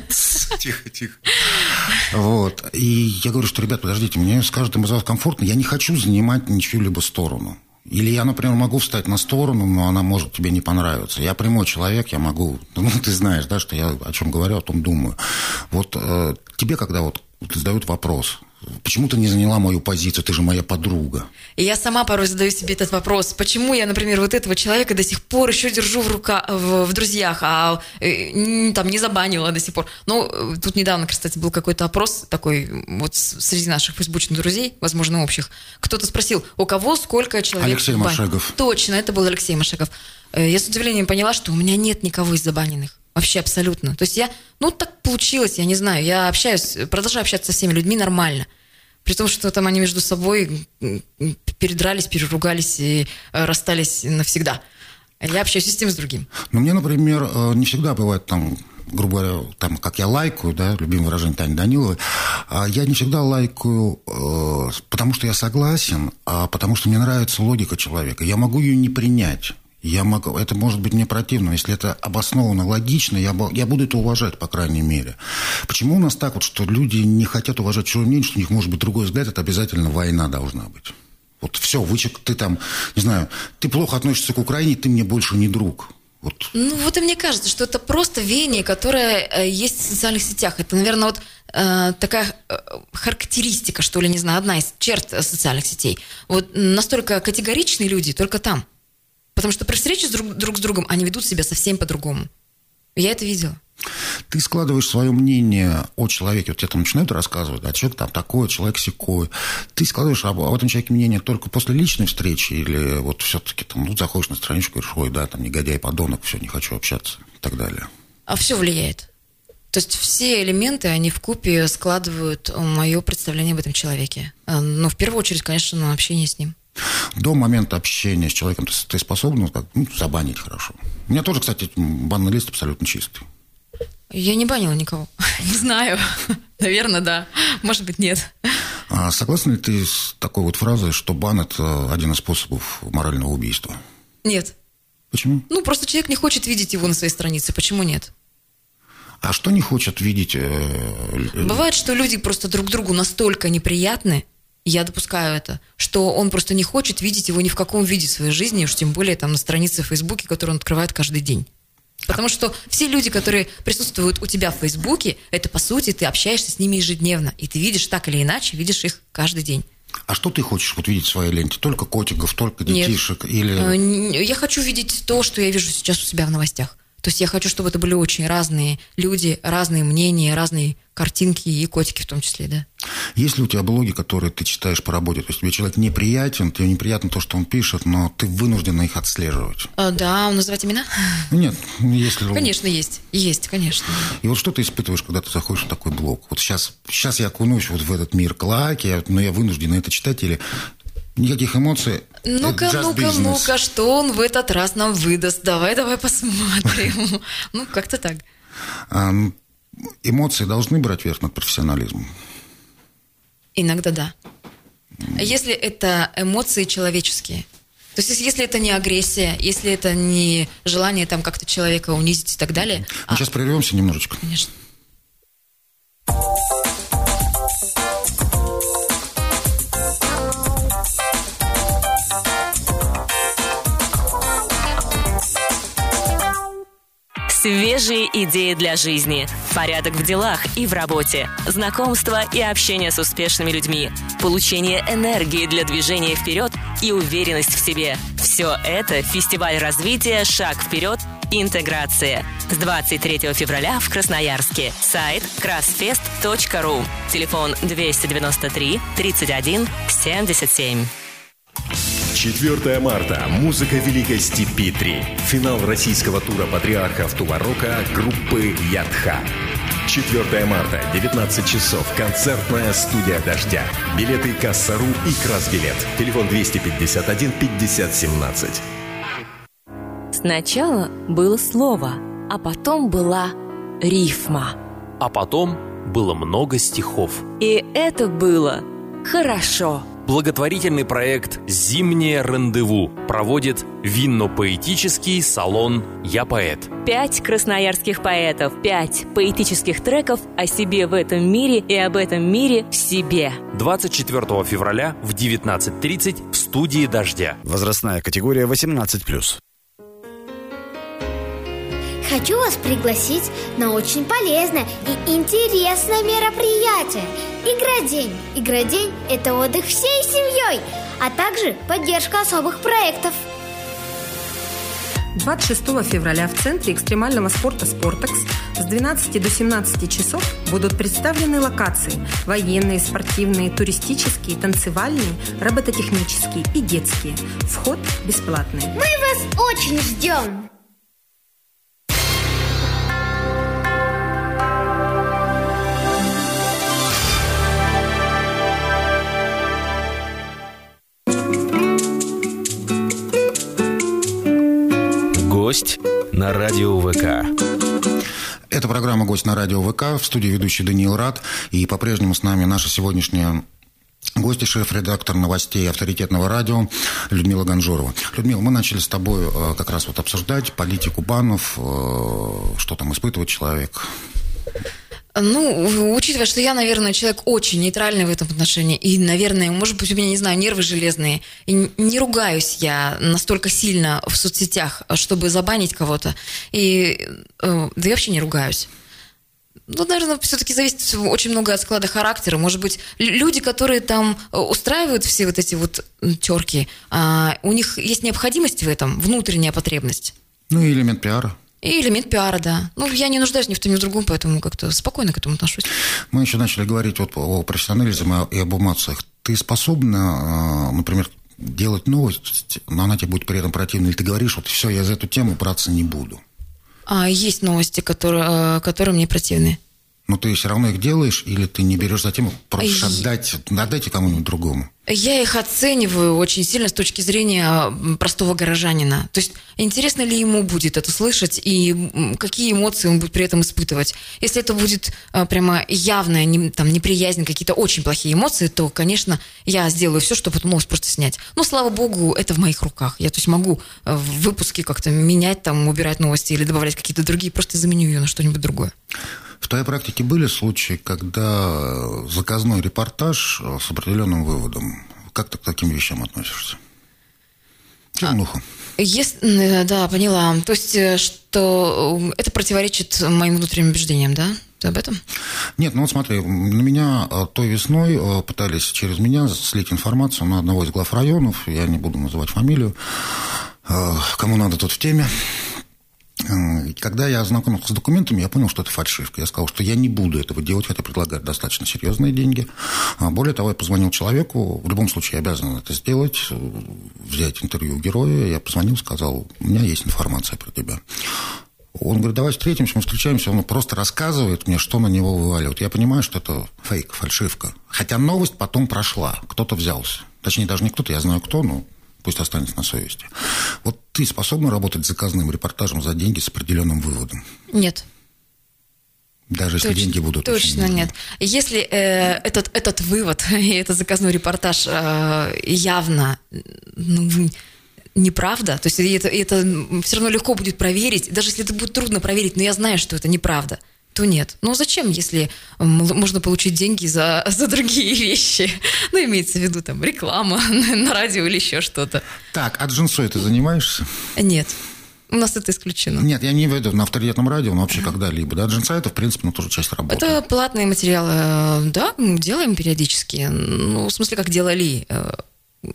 Тихо, тихо. Вот. И я говорю, что, ребят, подождите, мне с каждым из вас комфортно, я не хочу занимать ничью-либо сторону. Или я, например, могу встать на сторону, но она может тебе не понравиться. Я прямой человек, я могу... Ну, ты знаешь, да, что я о чем говорю, о том думаю. Вот э, тебе, когда вот задают вопрос: почему ты не заняла мою позицию, ты же моя подруга? И я сама порой задаю себе этот вопрос. Почему я, например, вот этого человека до сих пор еще держу в, рука, в, в друзьях, а э, там не забанила до сих пор. Ну, тут недавно, кстати, был какой-то опрос такой вот среди наших фейсбучных друзей, возможно, общих. Кто-то спросил, у кого сколько человек... Алексей Машегов. Точно, это был Алексей Машегов. Я с удивлением поняла, что у меня нет никого из забаненных. Вообще абсолютно. То есть я, ну, так получилось, я не знаю. Я общаюсь, продолжаю общаться со всеми людьми нормально. При том, что там они между собой передрались, переругались и расстались навсегда. Я общаюсь и с тем, и с другим. Ну, мне, например, не всегда бывает там, грубо говоря, там, как я лайкаю, да, любимое выражение Тани Даниловой, я не всегда лайкаю, потому что я согласен, а потому что мне нравится логика человека. Я могу ее не принять. Я могу, это может быть мне противно, если это обоснованно, логично, я, я буду это уважать, по крайней мере. Почему у нас так вот, что люди не хотят уважать чужое мнение, что у них может быть другой взгляд, это обязательно война должна быть. Вот все, вычек, ты там, не знаю, ты плохо относишься к Украине, ты мне больше не друг. Вот. Ну вот и мне кажется, что это просто веяние, которое э, есть в социальных сетях. Это, наверное, вот э, такая э, характеристика, что ли, не знаю, одна из черт социальных сетей. Вот настолько категоричные люди только там. Потому что при встрече с друг, друг с другом они ведут себя совсем по-другому. Я это видела. Ты складываешь свое мнение о человеке, вот тебе там начинают рассказывать, а человек там такой, человек сякой. Ты складываешь об, об этом человеке мнение только после личной встречи, или вот все-таки там, ну, заходишь на страничку и говоришь: ой, да, там негодяй, подонок, все, не хочу общаться и так далее. А все влияет. То есть все элементы, они вкупе складывают мое представление об этом человеке. Но в первую очередь, конечно, на общение с ним. До момента общения с человеком ты способна, как, ну, забанить хорошо. У меня тоже, кстати, банный лист абсолютно чистый. Я не банила никого. Не знаю. Наверное, да. Может быть, нет. А согласна ли ты с такой вот фразой, что бан – это один из способов морального убийства? Нет. Почему? Ну, просто человек не хочет видеть его на своей странице. Почему нет? А что не хочет видеть? Бывает, что люди просто друг другу настолько неприятны, я допускаю это, что он просто не хочет видеть его ни в каком виде своей жизни, уж тем более там на странице в Фейсбуке, которую он открывает каждый день. Потому что все люди, которые присутствуют у тебя в Фейсбуке, это, по сути, ты общаешься с ними ежедневно, и ты видишь так или иначе, видишь их каждый день. А что ты хочешь вот видеть в своей ленте? Только котиков, только детишек? Нет. Или... Я хочу видеть то, что я вижу сейчас у себя в новостях. То есть я хочу, чтобы это были очень разные люди, разные мнения, разные картинки и котики в том числе, да. Есть ли у тебя блоги, которые ты читаешь по работе? То есть тебе человек неприятен, тебе неприятно то, что он пишет, но ты вынуждена их отслеживать? А, да, называть имена? Нет, если... Конечно, есть. Есть, конечно. И вот что ты испытываешь, когда ты заходишь в такой блог? Вот сейчас, сейчас я окунусь вот в этот мир клаки, но я вынуждена это читать, или... Никаких эмоций. Ну-ка, ну-ка, ну-ка, что он в этот раз нам выдаст? Давай, давай посмотрим. Ну, как-то так. Эмоции должны брать верх над профессионализмом? Иногда да. Если это эмоции человеческие. То есть, если это не агрессия, если это не желание там как-то человека унизить и так далее. Мы а... сейчас прервемся немножечко. Конечно. Свежие идеи для жизни, порядок в делах и в работе, знакомства и общение с успешными людьми, получение энергии для движения вперед и уверенность в себе. Все это фестиваль развития «Шаг вперед. Интеграция». С двадцать третьего февраля в Красноярске. Сайт красфест точка ру. Телефон двести девяносто три тридцать один семьдесят семь. четвёртое марта. Музыка Великой Степи три. Финал российского тура патриархов Туарока группы Ядха. четвёртое марта, девятнадцать часов. Концертная студия «Дождя». Билеты Касса.ру и Красбилет. Телефон двести пятьдесят один пятьдесят семнадцать. Сначала было слово, а потом была рифма. А потом было много стихов. И это было хорошо. Благотворительный проект «Зимнее рандеву» проводит винно-поэтический салон «Я поэт». Пять красноярских поэтов, пять поэтических треков о себе в этом мире и об этом мире в себе. двадцать четвёртого февраля в девятнадцать тридцать в студии «Дождя». Возрастная категория восемнадцать плюс. Хочу вас пригласить на очень полезное и интересное мероприятие. Игродень. Игродень – это отдых всей семьей, а также поддержка особых проектов. двадцать шестого февраля в Центре экстремального спорта «Спортекс» с двенадцати до семнадцати часов будут представлены локации – военные, спортивные, туристические, танцевальные, робототехнические и детские. Вход бесплатный. Мы вас очень ждем! Гость на радио ВК. Это программа «Гость на радио ВК». В студии ведущий Даниил Рад. И по-прежнему с нами наша сегодняшняя гостья, шеф-редактор новостей авторитетного радио Людмила Ганжурова. Людмила, мы начали с тобой как раз вот обсуждать политику банов, что там испытывает человек. Ну, учитывая, что я, наверное, человек очень нейтральный в этом отношении, и, наверное, может быть, у меня, не знаю, нервы железные, и не ругаюсь я настолько сильно в соцсетях, чтобы забанить кого-то, и да я вообще не ругаюсь. Ну, наверное, все-таки зависит очень много от склада характера. Может быть, люди, которые там устраивают все вот эти вот терки, у них есть необходимость в этом, внутренняя потребность. Ну, и элемент пиара. И элемент пиара, да. Ну, я не нуждаюсь ни в том, ни в другом, поэтому как-то спокойно к этому отношусь. Мы еще начали говорить вот о профессионализме и об эмоциях. Ты способна, например, делать новость, но она тебе будет при этом противна, или ты говоришь, вот все, я за эту тему браться не буду? А есть новости, которые, которые мне противны. Но ты все равно их делаешь, или ты не берешь за тему, просишь Я... отдать, отдайте кому-нибудь другому? Я их оцениваю очень сильно с точки зрения простого горожанина. То есть, интересно ли ему будет это слышать, и какие эмоции он будет при этом испытывать. Если это будет прямо явная не, там, неприязнь, какие-то очень плохие эмоции, то, конечно, я сделаю все, чтобы эту новость просто снять. Но, слава богу, это в моих руках. Я, то есть, могу в выпуске как-то менять, там, убирать новости или добавлять какие-то другие, просто заменю ее на что-нибудь другое. В твоей практике были случаи, когда заказной репортаж с определенным выводом? Как ты к таким вещам относишься? Чернуха. Если, да, поняла. То есть, что это противоречит моим внутренним убеждениям, да? Ты об этом? Нет, ну вот смотри, на меня той весной пытались через меня слить информацию на одного из глав районов, я не буду называть фамилию, кому надо, тот в теме. Когда я ознакомился с документами, я понял, что это фальшивка. Я сказал, что я не буду этого делать, хотя предлагают достаточно серьезные деньги. Более того, я позвонил человеку, в любом случае я обязан это сделать, взять интервью у героя. Я позвонил, сказал, у меня есть информация про тебя. Он говорит, давай встретимся, мы встречаемся, он просто рассказывает мне, что на него вываливают. Я понимаю, что это фейк, фальшивка. Хотя новость потом прошла, кто-то взялся. Точнее, даже не кто-то, я знаю кто, но пусть останется на совести. Вот ты способна работать с заказным репортажем за деньги с определенным выводом? Нет. Даже если точно, деньги будут точно очень... нет. Если э, этот, этот вывод и этот заказной репортаж э, явно ну, неправда, то есть это, это все равно легко будет проверить, даже если это будет трудно проверить, но я знаю, что это неправда, то нет. Ну зачем, если можно получить деньги за, за другие вещи? Ну, имеется в виду там реклама на радио или еще что-то. Так, а джинсой ты занимаешься? Нет. У нас это исключено. Нет, я не имею в виду на авторитетном радио, но вообще когда-либо. Да, джинса это, в принципе, ну, тоже часть работы. Это платные материалы, да, мы делаем периодически. Ну, в смысле, как делали.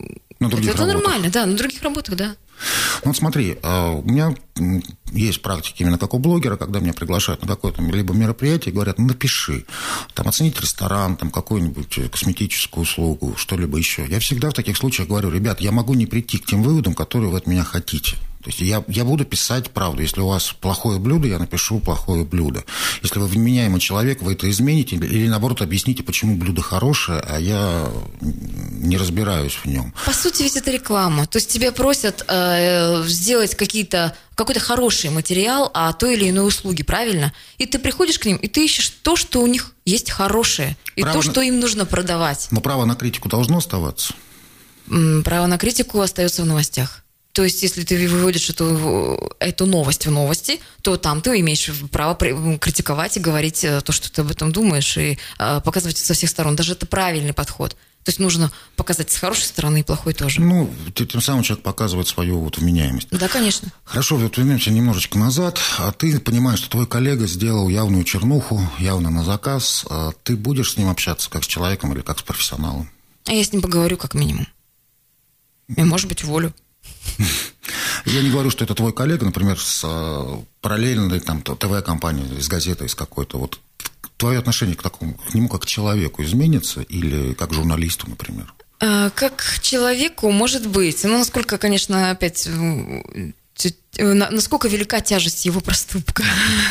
На других это работах. Нормально, да, на других работах, да. Ну, вот смотри, у меня есть практика именно как у блогера, когда меня приглашают на какое-то либо мероприятие, говорят, ну, напиши, там, оценить ресторан, там, какую-нибудь косметическую услугу, что-либо еще. Я всегда в таких случаях говорю, ребят, я могу не прийти к тем выводам, которые вы от меня хотите. То есть я, я буду писать правду. Если у вас плохое блюдо, я напишу плохое блюдо. Если вы вменяемый человек, вы это измените или, наоборот, объясните, почему блюдо хорошее, а я не разбираюсь в нем. По сути, ведь это реклама. То есть тебя просят э, сделать какие-то, какой-то хороший материал о той или иной услуге, правильно? И ты приходишь к ним, и ты ищешь то, что у них есть хорошее, и право то, что на... им нужно продавать. Но право на критику должно оставаться? Право на критику остается в новостях. То есть, если ты выводишь эту, эту новость в новости, то там ты имеешь право критиковать и говорить то, что ты об этом думаешь, и показывать со всех сторон. Даже это правильный подход. То есть, нужно показать с хорошей стороны и плохой тоже. Ну, тем самым человек показывает свою вот вменяемость. Да, конечно. Хорошо, вот вернемся немножечко назад. А ты понимаешь, что твой коллега сделал явную чернуху, явно на заказ. А ты будешь с ним общаться как с человеком или как с профессионалом? А я с ним поговорю как минимум. И, может быть, уволю. Я не говорю, что это твой коллега, например, с параллельной там, ТВ-компанией, из газеты, из какой-то. Вот твое отношение к такому, к нему как к человеку изменится или как к журналисту, например? Как к человеку, может быть. Ну, насколько, конечно, опять... Насколько велика тяжесть его проступка.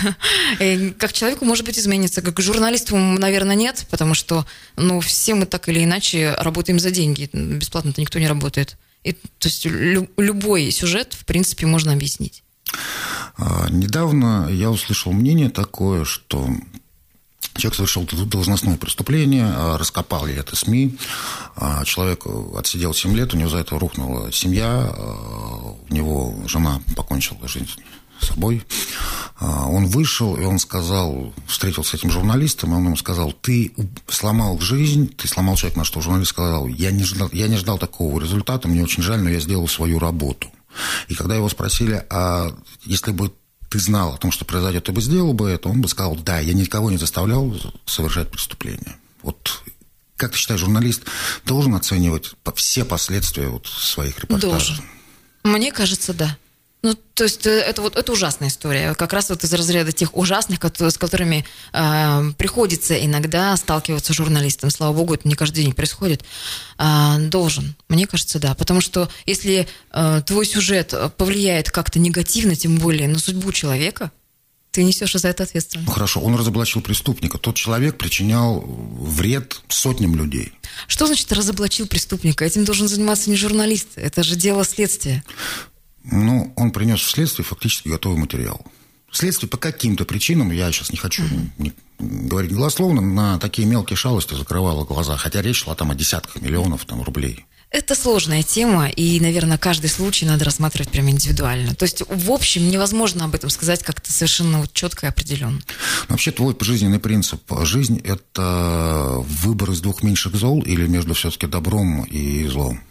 Как человеку, может быть, изменится. Как к журналисту, наверное, нет, потому что ну, все мы так или иначе работаем за деньги. Бесплатно-то никто не работает. И, то есть лю- любой сюжет, в принципе, можно объяснить. А, недавно я услышал мнение такое, что человек совершил должностное преступление, раскопал ли это СМИ, человек отсидел семь лет, у него за это рухнула семья, у него жена покончила жизнь с собой. Он вышел, и он сказал, встретился с этим журналистом, и он ему сказал, ты сломал жизнь, ты сломал человека, на что журналист сказал, я не ждал, я не ждал такого результата, мне очень жаль, но я сделал свою работу. И когда его спросили, а если бы ты знал о том, что произойдет, ты бы сделал бы это, он бы сказал, да, я никого не заставлял совершать преступление. Вот как ты считаешь, журналист должен оценивать все последствия вот своих репортажей? Должен. Мне кажется, да. Ну, то есть это, вот, это ужасная история. Как раз вот из разряда тех ужасных, с которыми э, приходится иногда сталкиваться журналистам. Слава богу, это не каждый день происходит. Э, должен. Мне кажется, да. Потому что если э, твой сюжет повлияет как-то негативно, тем более на судьбу человека, ты несешь за это ответственность. Ну, хорошо, он разоблачил преступника. Тот человек причинял вред сотням людей. Что значит разоблачил преступника? Этим должен заниматься не журналист. Это же дело следствия. Ну, он принес в следствие фактически готовый материал. Следствие по каким-то причинам, я сейчас не хочу не, говорить голословно, на такие мелкие шалости закрывало глаза. Хотя речь шла там о десятках миллионов там, рублей. Это сложная тема, и, наверное, каждый случай надо рассматривать прямо индивидуально. То есть, в общем, невозможно об этом сказать как-то совершенно вот четко и определенно. Вообще, твой жизненный принцип. Жизнь – это выбор из двух меньших зол или между все-таки добром и злом?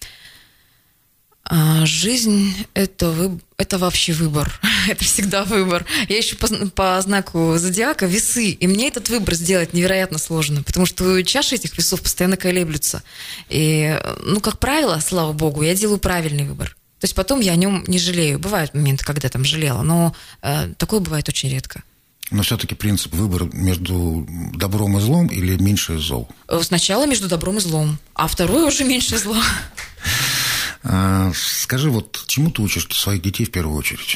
А жизнь – это, вы... это вообще выбор. Это всегда выбор. Я еще по, по знаку зодиака весы, и мне этот выбор сделать невероятно сложно, потому что чаши этих весов постоянно колеблются. И, ну, как правило, слава богу, я делаю правильный выбор. То есть потом я о нем не жалею. Бывают моменты, когда там жалела, но э, такое бывает очень редко. Но все-таки принцип выбора между добром и злом или меньше зол? Сначала между добром и злом, а второе уже меньше зла. Скажи, вот чему ты учишь своих детей в первую очередь?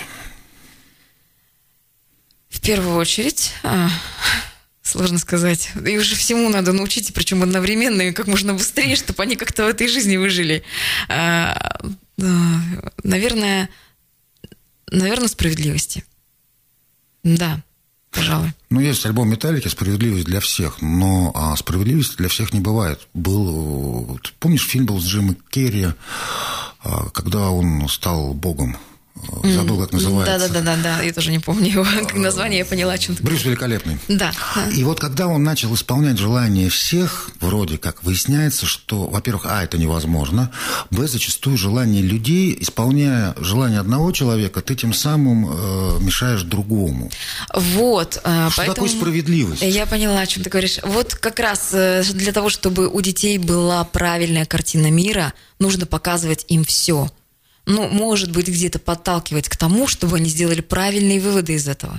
В первую очередь, а, сложно сказать. И уже всему надо научить, причем одновременно и как можно быстрее, чтобы они как-то в этой жизни выжили. А, наверное, наверное, справедливости. Да, пожалуй. Ну, есть альбом «Металлики» «Справедливость для всех», но а, справедливости для всех не бывает. Был, помнишь, фильм был с Джимом Керри, а, когда он стал богом Забыл, как называется. Да-да-да, я тоже не помню его название, я поняла, о чем ты говоришь. Брюс Великолепный. Да. И вот когда он начал исполнять желания всех, вроде как, выясняется, что, во-первых, а, это невозможно, б, зачастую желания людей, исполняя желание одного человека, ты тем самым э, мешаешь другому. Вот. Что поэтому такое справедливость? Я поняла, о чем ты говоришь. Вот как раз для того, чтобы у детей была правильная картина мира, нужно показывать им все. Ну, может быть, где-то подталкивать к тому, чтобы они сделали правильные выводы из этого.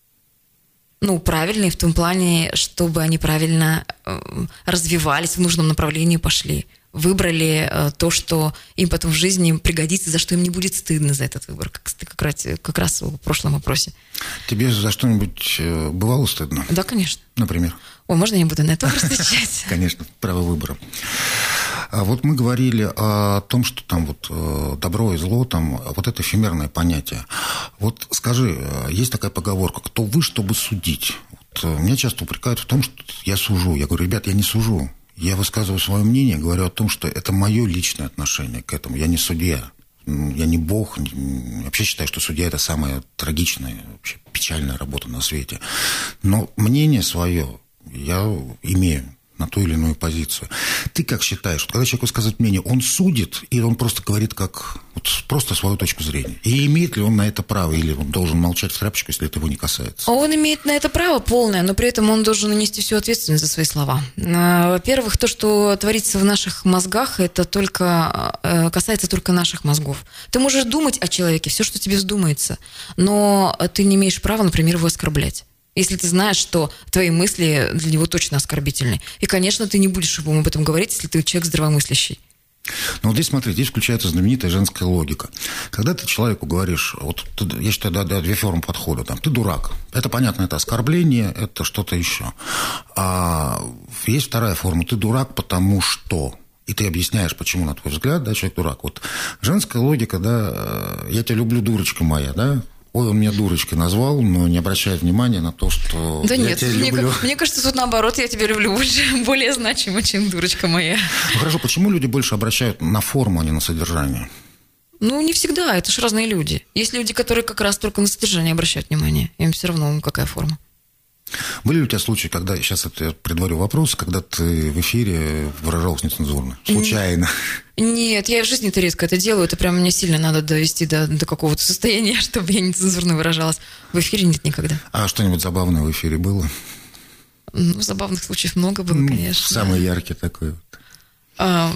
Ну, правильные в том плане, чтобы они правильно э, развивались, в нужном направлении пошли. Выбрали э, то, что им потом в жизни пригодится, за что им не будет стыдно за этот выбор, как, как, раз, как раз в прошлом вопросе. Тебе за что-нибудь бывало стыдно? Да, конечно. Например? О, можно я не буду на это отвечать? Конечно, право выбора. А вот мы говорили о том, что там вот добро и зло, там вот это эфемерное понятие. Вот скажи, есть такая поговорка: кто вы, чтобы судить? Вот меня часто упрекают в том, что я сужу. Я говорю: ребят, я не сужу. Я высказываю свое мнение, говорю о том, что это мое личное отношение к этому. Я не судья. Я не бог. Я вообще считаю, что судья – это самая трагичная, вообще печальная работа на свете. Но мнение свое я имею на ту или иную позицию. Ты как считаешь, когда человек высказывает мнение, он судит или он просто говорит как вот, просто свою точку зрения? И имеет ли он на это право, или он должен молчать в тряпочку, если это его не касается? Он имеет на это право полное, но при этом он должен нести всю ответственность за свои слова. Во-первых, то, что творится в наших мозгах, это только касается только наших мозгов. Ты можешь думать о человеке, все, что тебе вздумается, но ты не имеешь права, например, его оскорблять. Если ты знаешь, что твои мысли для него точно оскорбительны. И, конечно, ты не будешь ему об этом говорить, если ты человек здравомыслящий. Ну, вот здесь, смотри, здесь включается знаменитая женская логика. Когда ты человеку говоришь, вот ты, я считаю, да, да, две формы подхода. Там, ты дурак. Это понятно, это оскорбление, это что-то еще. А есть вторая форма. Ты дурак, потому что... И ты объясняешь, почему, на твой взгляд, да, человек дурак. Вот женская логика, да, я тебя люблю, дурочка моя, да. Ой, он меня дурочкой назвал, но не обращая внимания на то, что да я нет, тебя мне, люблю. Мне кажется, тут наоборот, я тебя люблю больше, более значимо, чем дурочка моя. Ну хорошо, почему люди больше обращают на форму, а не на содержание? Ну, не всегда, это же разные люди. Есть люди, которые как раз только на содержание обращают внимание, им все равно какая форма. Были ли у тебя случаи, когда, сейчас это я предварю вопрос, когда ты в эфире выражалась нецензурно? Случайно? Нет, я в жизни-то редко это делаю, это прям мне сильно надо довести до, до какого-то состояния, чтобы я нецензурно выражалась. В эфире нет никогда. А что-нибудь забавное в эфире было? Ну, забавных случаев много было, ну, конечно. Самый яркий такой вот. А,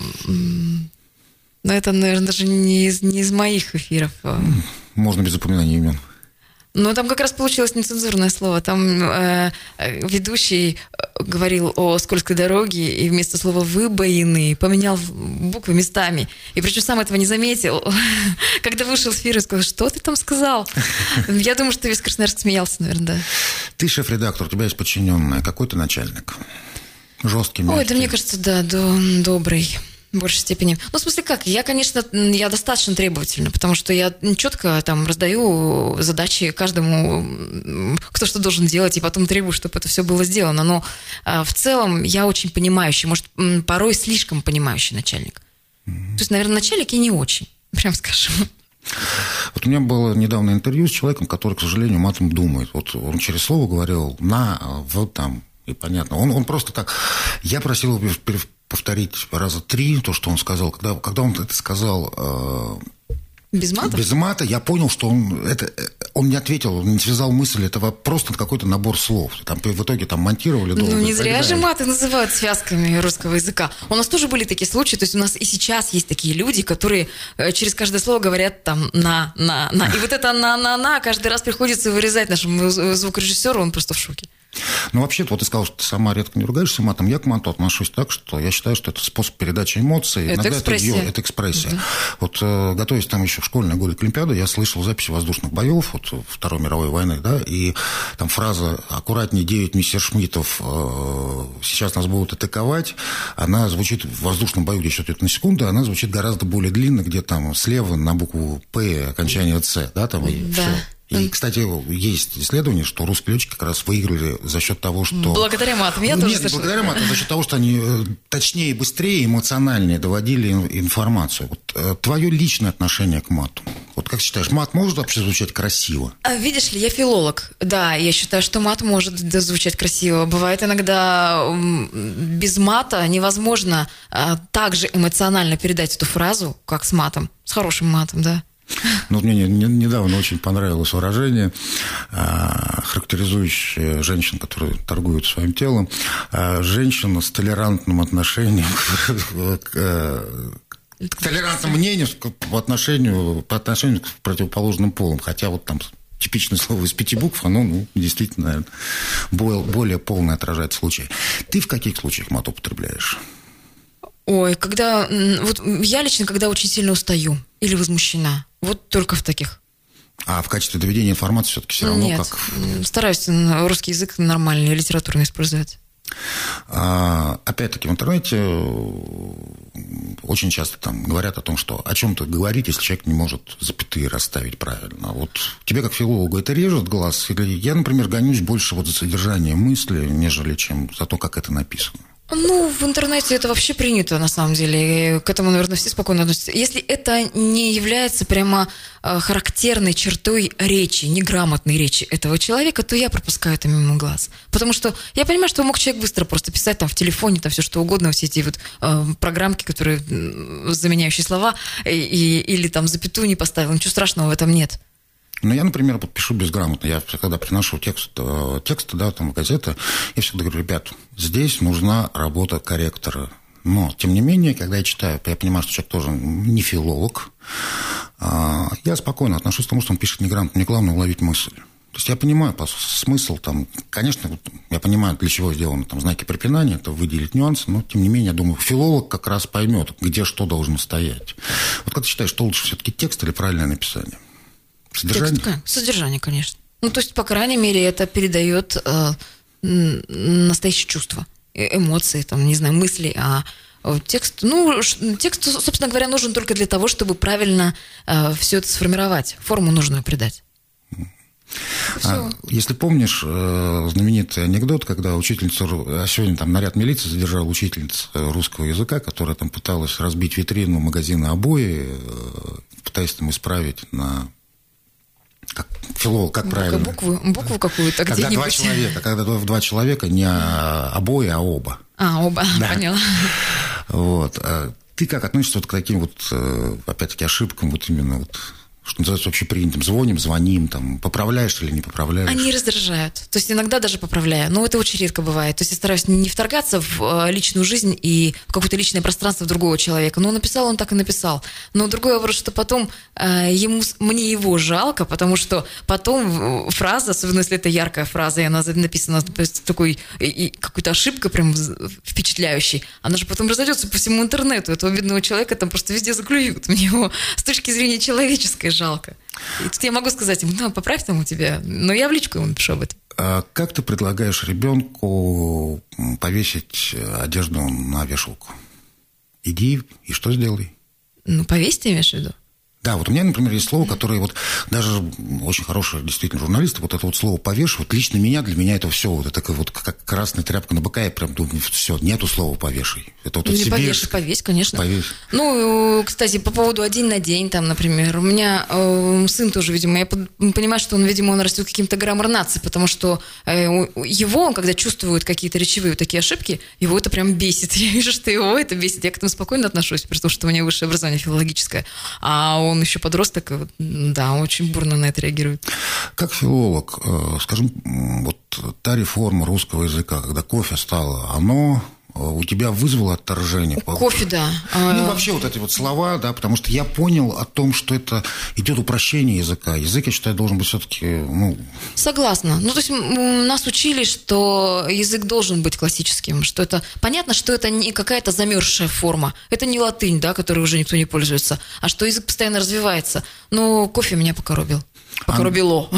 но это, наверное, даже не из, не из моих эфиров. Можно без упоминания имен. Ну, там как раз получилось нецензурное слово. Там э, ведущий говорил о скользкой дороге, и вместо слова «выбоины» поменял буквы местами. И причем сам этого не заметил. Когда вышел с эфира, сказал: что ты там сказал? Я думаю, что весь Красноярск смеялся, наверное, да. Ты шеф-редактор, у тебя есть подчиненная. Какой ты начальник? Жесткий, мягкий? Ой, да мне кажется, да, добрый. В большей степени. Ну, в смысле, как? Я, конечно, я достаточно требовательна, потому что я четко там раздаю задачи каждому, кто что должен делать, и потом требую, чтобы это все было сделано. Но а, в целом я очень понимающий, может, порой слишком понимающий начальник. Mm-hmm. То есть, наверное, начальник я не очень, прям скажем. Вот у меня было недавно интервью с человеком, который, к сожалению, матом думает. Вот он через слово говорил «на», «в», там, и понятно. Он, он просто так... Я просил его повторить раза три то, что он сказал. Когда, когда он это сказал... Э, без мата? Без мата, я понял, что он, это, он не ответил, он не связал мысль, это просто какой-то набор слов. Там, в итоге там монтировали долго. Ну, не зря же маты называют связками русского языка. У нас тоже были такие случаи, то есть у нас и сейчас есть такие люди, которые через каждое слово говорят там «на», «на», «на». И вот это «на», «на», «на» каждый раз приходится вырезать нашему звукорежиссеру, он просто в шоке. Ну, вообще-то, вот ты сказал, что ты сама редко не ругаешься матом. Я к мату отношусь так, что я считаю, что это способ передачи эмоций. Это иногда экспрессия. Это, это экспрессия. Да. Вот, э, готовясь там еще в школьные годы к Олимпиаде, я слышал записи воздушных боев вот, Второй мировой войны, да, и там фраза «аккуратнее девять мессершмиттов, э, сейчас нас будут атаковать», она звучит в воздушном бою, где счет идет на секунду, она звучит гораздо более длинно, где там слева на букву «П» окончание «Ц», да, там, и да. все. И, кстати, есть исследование, что русские летчики как раз выиграли за счет того, что... Благодаря матам, я ну, тоже Нет, слышала. благодаря матам, за счет того, что они точнее, быстрее, эмоциональнее доводили информацию. Вот, твое личное отношение к мату. Вот как считаешь, мат может вообще звучать красиво? А, видишь ли, я филолог. Да, я считаю, что мат может звучать красиво. Бывает иногда без мата невозможно а, так же эмоционально передать эту фразу, как с матом, с хорошим матом, да. Ну, мне недавно очень понравилось выражение, характеризующее женщин, которые торгуют своим телом. Женщина с толерантным отношением к толерантному мнению по отношению, по отношению к противоположным полам. Хотя вот там типичное слово из пяти букв, оно ну, действительно, наверное, более полно отражает случай. Ты в каких случаях мат употребляешь? Ой, когда... Вот я лично, когда очень сильно устаю или возмущена. Вот только в таких. А в качестве доведения информации все-таки все равно Нет, как... стараюсь русский язык нормальный, литературно использовать. А, опять-таки в интернете очень часто там говорят о том, что о чем-то говорить, если человек не может запятые расставить правильно. Вот тебе как филологу это режет глаз? Или я, например, гонюсь больше вот за содержание мысли, нежели чем за то, как это написано? Ну, в интернете это вообще принято, на самом деле. К этому, наверное, все спокойно относятся. Если это не является прямо характерной чертой речи, неграмотной речи этого человека, то я пропускаю это мимо глаз. Потому что я понимаю, что мог человек быстро просто писать там в телефоне, там все что угодно, все эти вот э, программки, которые заменяющие слова, и, и, или там запятую не поставил. Ничего страшного в этом нет. Ну, я, например, пишу безграмотно. Я, когда приношу текст, тексты, да, там, газеты, я всегда говорю, ребят, здесь нужна работа корректора. Но, тем не менее, когда я читаю, я понимаю, что человек тоже не филолог, я спокойно отношусь к тому, что он пишет неграмотно. Мне главное уловить мысль. То есть я понимаю смысл, там, конечно, я понимаю, для чего сделаны там знаки препинания, это выделить нюансы, но, тем не менее, я думаю, филолог как раз поймет, где что должно стоять. Вот как ты считаешь, что лучше все-таки текст или правильное написание? Содержание? Текст, содержание, конечно. Ну, то есть, по крайней мере, это передает э, настоящее чувство, эмоции, там, не знаю, мысли, а текст, ну, текст, собственно говоря, нужен только для того, чтобы правильно э, все это сформировать, форму нужную придать. А, если помнишь знаменитый анекдот, когда учительница, а сегодня там наряд милиции задержал учительницу русского языка, которая там пыталась разбить витрину магазина обои, пытаясь там исправить на... Как, филолог, как правильно? Букву, букву какую-то когда где-нибудь. Два человека, когда два человека, не обои, а оба. А, оба, да. Поняла. Вот. А ты как относишься вот к таким вот, опять-таки, ошибкам, вот именно вот... Что называется общепринятым. Звоним, звоним, там, поправляешь или не поправляешь? Они раздражают. То есть иногда даже поправляю, но это очень редко бывает. То есть я стараюсь не вторгаться в личную жизнь и в какое-то личное пространство другого человека. Но написал он так и написал. Но другой вопрос, что потом э, ему, мне его жалко, потому что потом фраза, особенно если это яркая фраза, и она написана с такой и, и какой-то ошибкой прям впечатляющей, она же потом разойдется по всему интернету. Этого бедного человека там просто везде заклюют. Мне его с точки зрения человеческой жалко. И тут я могу сказать ему, ну, поправь там у тебя, но я в личку ему напишу об этом. А как ты предлагаешь ребенку повесить одежду на вешалку? Иди и что сделай? Ну, повесь, ты имеешь в виду? Да, вот у меня, например, есть слово, которое вот даже очень хорошие действительно журналисты, вот это вот слово «повешивать», лично меня, для меня это все, вот это такая вот как красная тряпка на быка, я прям думаю, все, нету слова «повешай». Это вот не себе... повешай, повесь, конечно. Повесь. Ну, кстати, по поводу один на день, там, например, у меня э, сын тоже, видимо, я понимаю, что он, видимо, он растет каким-то граммар нации, потому что э, его, он, когда чувствует какие-то речевые вот такие ошибки, его это прям бесит. Я вижу, что его это бесит. Я к этому спокойно отношусь, потому что у меня высшее образование филологическое, а он еще подросток, да, очень бурно на это реагирует. Как филолог, скажем, вот та реформа русского языка, когда кофе стало, оно у тебя вызвало отторжение? Кофе, да. Ну, вообще вот эти вот слова, да, потому что я понял о том, что это идет упрощение языка. Язык, я считаю, должен быть все-таки, ну... Согласна. Ну, то есть нас учили, что язык должен быть классическим, что это... Понятно, что это не какая-то замерзшая форма. Это не латынь, да, которой уже никто не пользуется, а что язык постоянно развивается. Но кофе меня покоробил. Покоробило.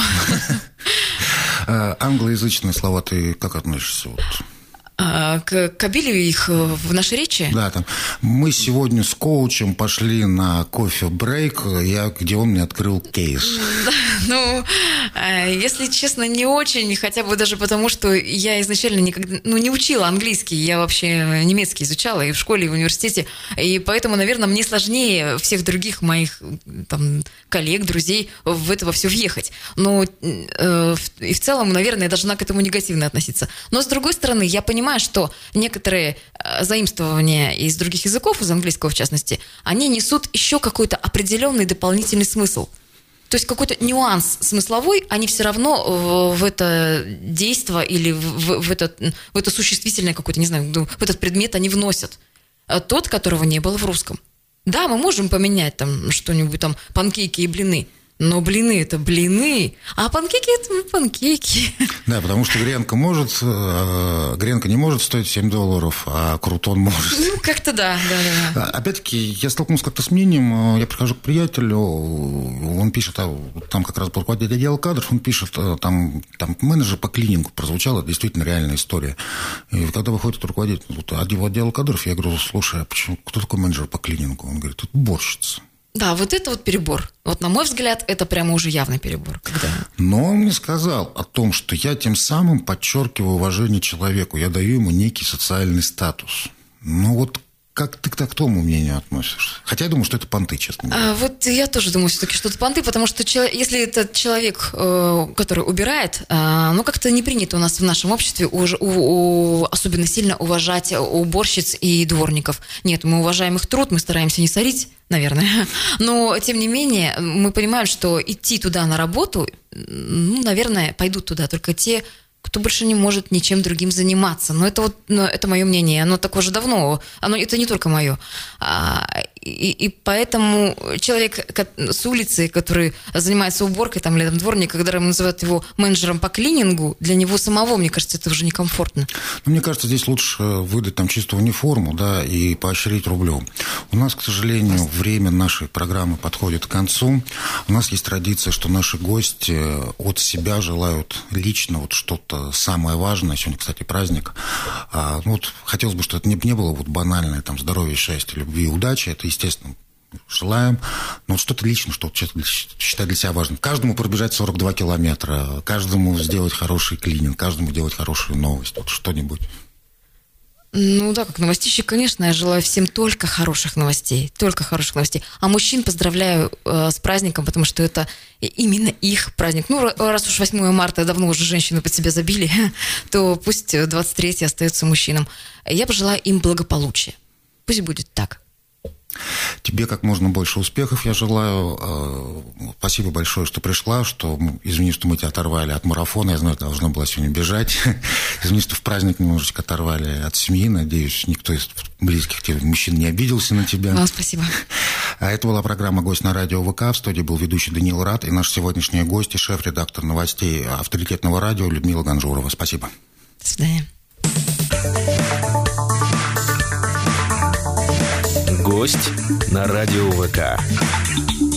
Англоязычные слова ты как относишься? Вот? К, к обилию их в нашей речи? Да, там. Мы сегодня с коучем пошли на кофе-брейк, я, где он мне открыл кейс. Да, ну, Если честно, не очень, хотя бы даже потому, что я изначально никогда, ну, не учила английский, я вообще немецкий изучала и в школе, и в университете, и поэтому, наверное, мне сложнее всех других моих там, коллег, друзей в это во все въехать. Но э, и в целом, наверное, я должна к этому негативно относиться. Но, с другой стороны, я понимаю, что некоторые заимствования из других языков, из английского в частности, они несут еще какой-то определенный дополнительный смысл. То есть какой-то нюанс смысловой, они все равно в это действо или в, в, это, в это существительное какое-то, не знаю, в этот предмет они вносят. Тот, которого не было в русском. Да, мы можем поменять там что-нибудь, там, панкейки и блины, но блины – это блины, а панкейки – это панкейки. Да, потому что гренка может, э, гренка не может стоить семь долларов, а крутон может. Ну, как-то да, да, да. Опять-таки, я столкнулся как-то с мнением, я прихожу к приятелю, он пишет, там как раз руководитель отдела кадров, он пишет, там, там менеджер по клинингу прозвучал, это действительно реальная история. И когда выходит руководитель отдела кадров, я говорю, слушай, а почему, кто такой менеджер по клинингу? Он говорит, тут уборщица. Да, вот это вот перебор. Вот, на мой взгляд, это прямо уже явный перебор. Когда... Но он мне сказал о том, что я тем самым подчеркиваю уважение человеку, я даю ему некий социальный статус. Ну вот как ты к такому мнению относишься? Хотя я думаю, что это понты, честно говоря. А, вот я тоже думаю, все-таки, что это понты, потому что человек, если это человек, который убирает, ну как-то не принято у нас в нашем обществе уж, у, у, особенно сильно уважать уборщиц и дворников. Нет, мы уважаем их труд, мы стараемся не сорить, наверное. Но, тем не менее, мы понимаем, что идти туда на работу, ну, наверное, пойдут туда только те, кто больше не может ничем другим заниматься. Но это вот, ну, это мое мнение, оно так уже давно, оно, это не только мое. А, и, и поэтому человек с улицы, который занимается уборкой, там, или там, дворник, когда называют его менеджером по клинингу, для него самого, мне кажется, это уже некомфортно. Ну, мне кажется, здесь лучше выдать там чистую униформу, да, и поощрить рублем. У нас, к сожалению, время нашей программы подходит к концу. У нас есть традиция, что наши гости от себя желают лично вот что-то самое важное. Сегодня, кстати, праздник. А, ну, вот хотелось бы, чтобы это не, не было вот банальное, там, здоровья, счастья, любви и удачи. Это, естественно, желаем. Но вот что-то лично, что считать для себя важным. Каждому пробежать сорок два километра, каждому сделать хороший клининг, каждому делать хорошую новость. Вот что-нибудь. Ну да, как новостищик, конечно, я желаю всем только хороших новостей, только хороших новостей. А мужчин поздравляю э, с праздником, потому что это именно их праздник. Ну, раз уж восьмое марта давно уже женщины под себя забили, то пусть двадцать третье остается мужчинам. Я пожелаю им благополучия. Пусть будет так. Тебе как можно больше успехов я желаю. Спасибо большое, что пришла, что, извини, что мы тебя оторвали от марафона, я знаю, ты должна была сегодня бежать. Извини, что в праздник немножечко оторвали от семьи, надеюсь, никто из близких тебе мужчин не обиделся на тебя. Ну, спасибо. А это была программа «Гость на радио ВК», в студии был ведущий Даниил Рад и наш сегодняшний гость, шеф-редактор новостей авторитетного радио Людмила Ганжурова. Спасибо. До свидания. Гость на радио ВК.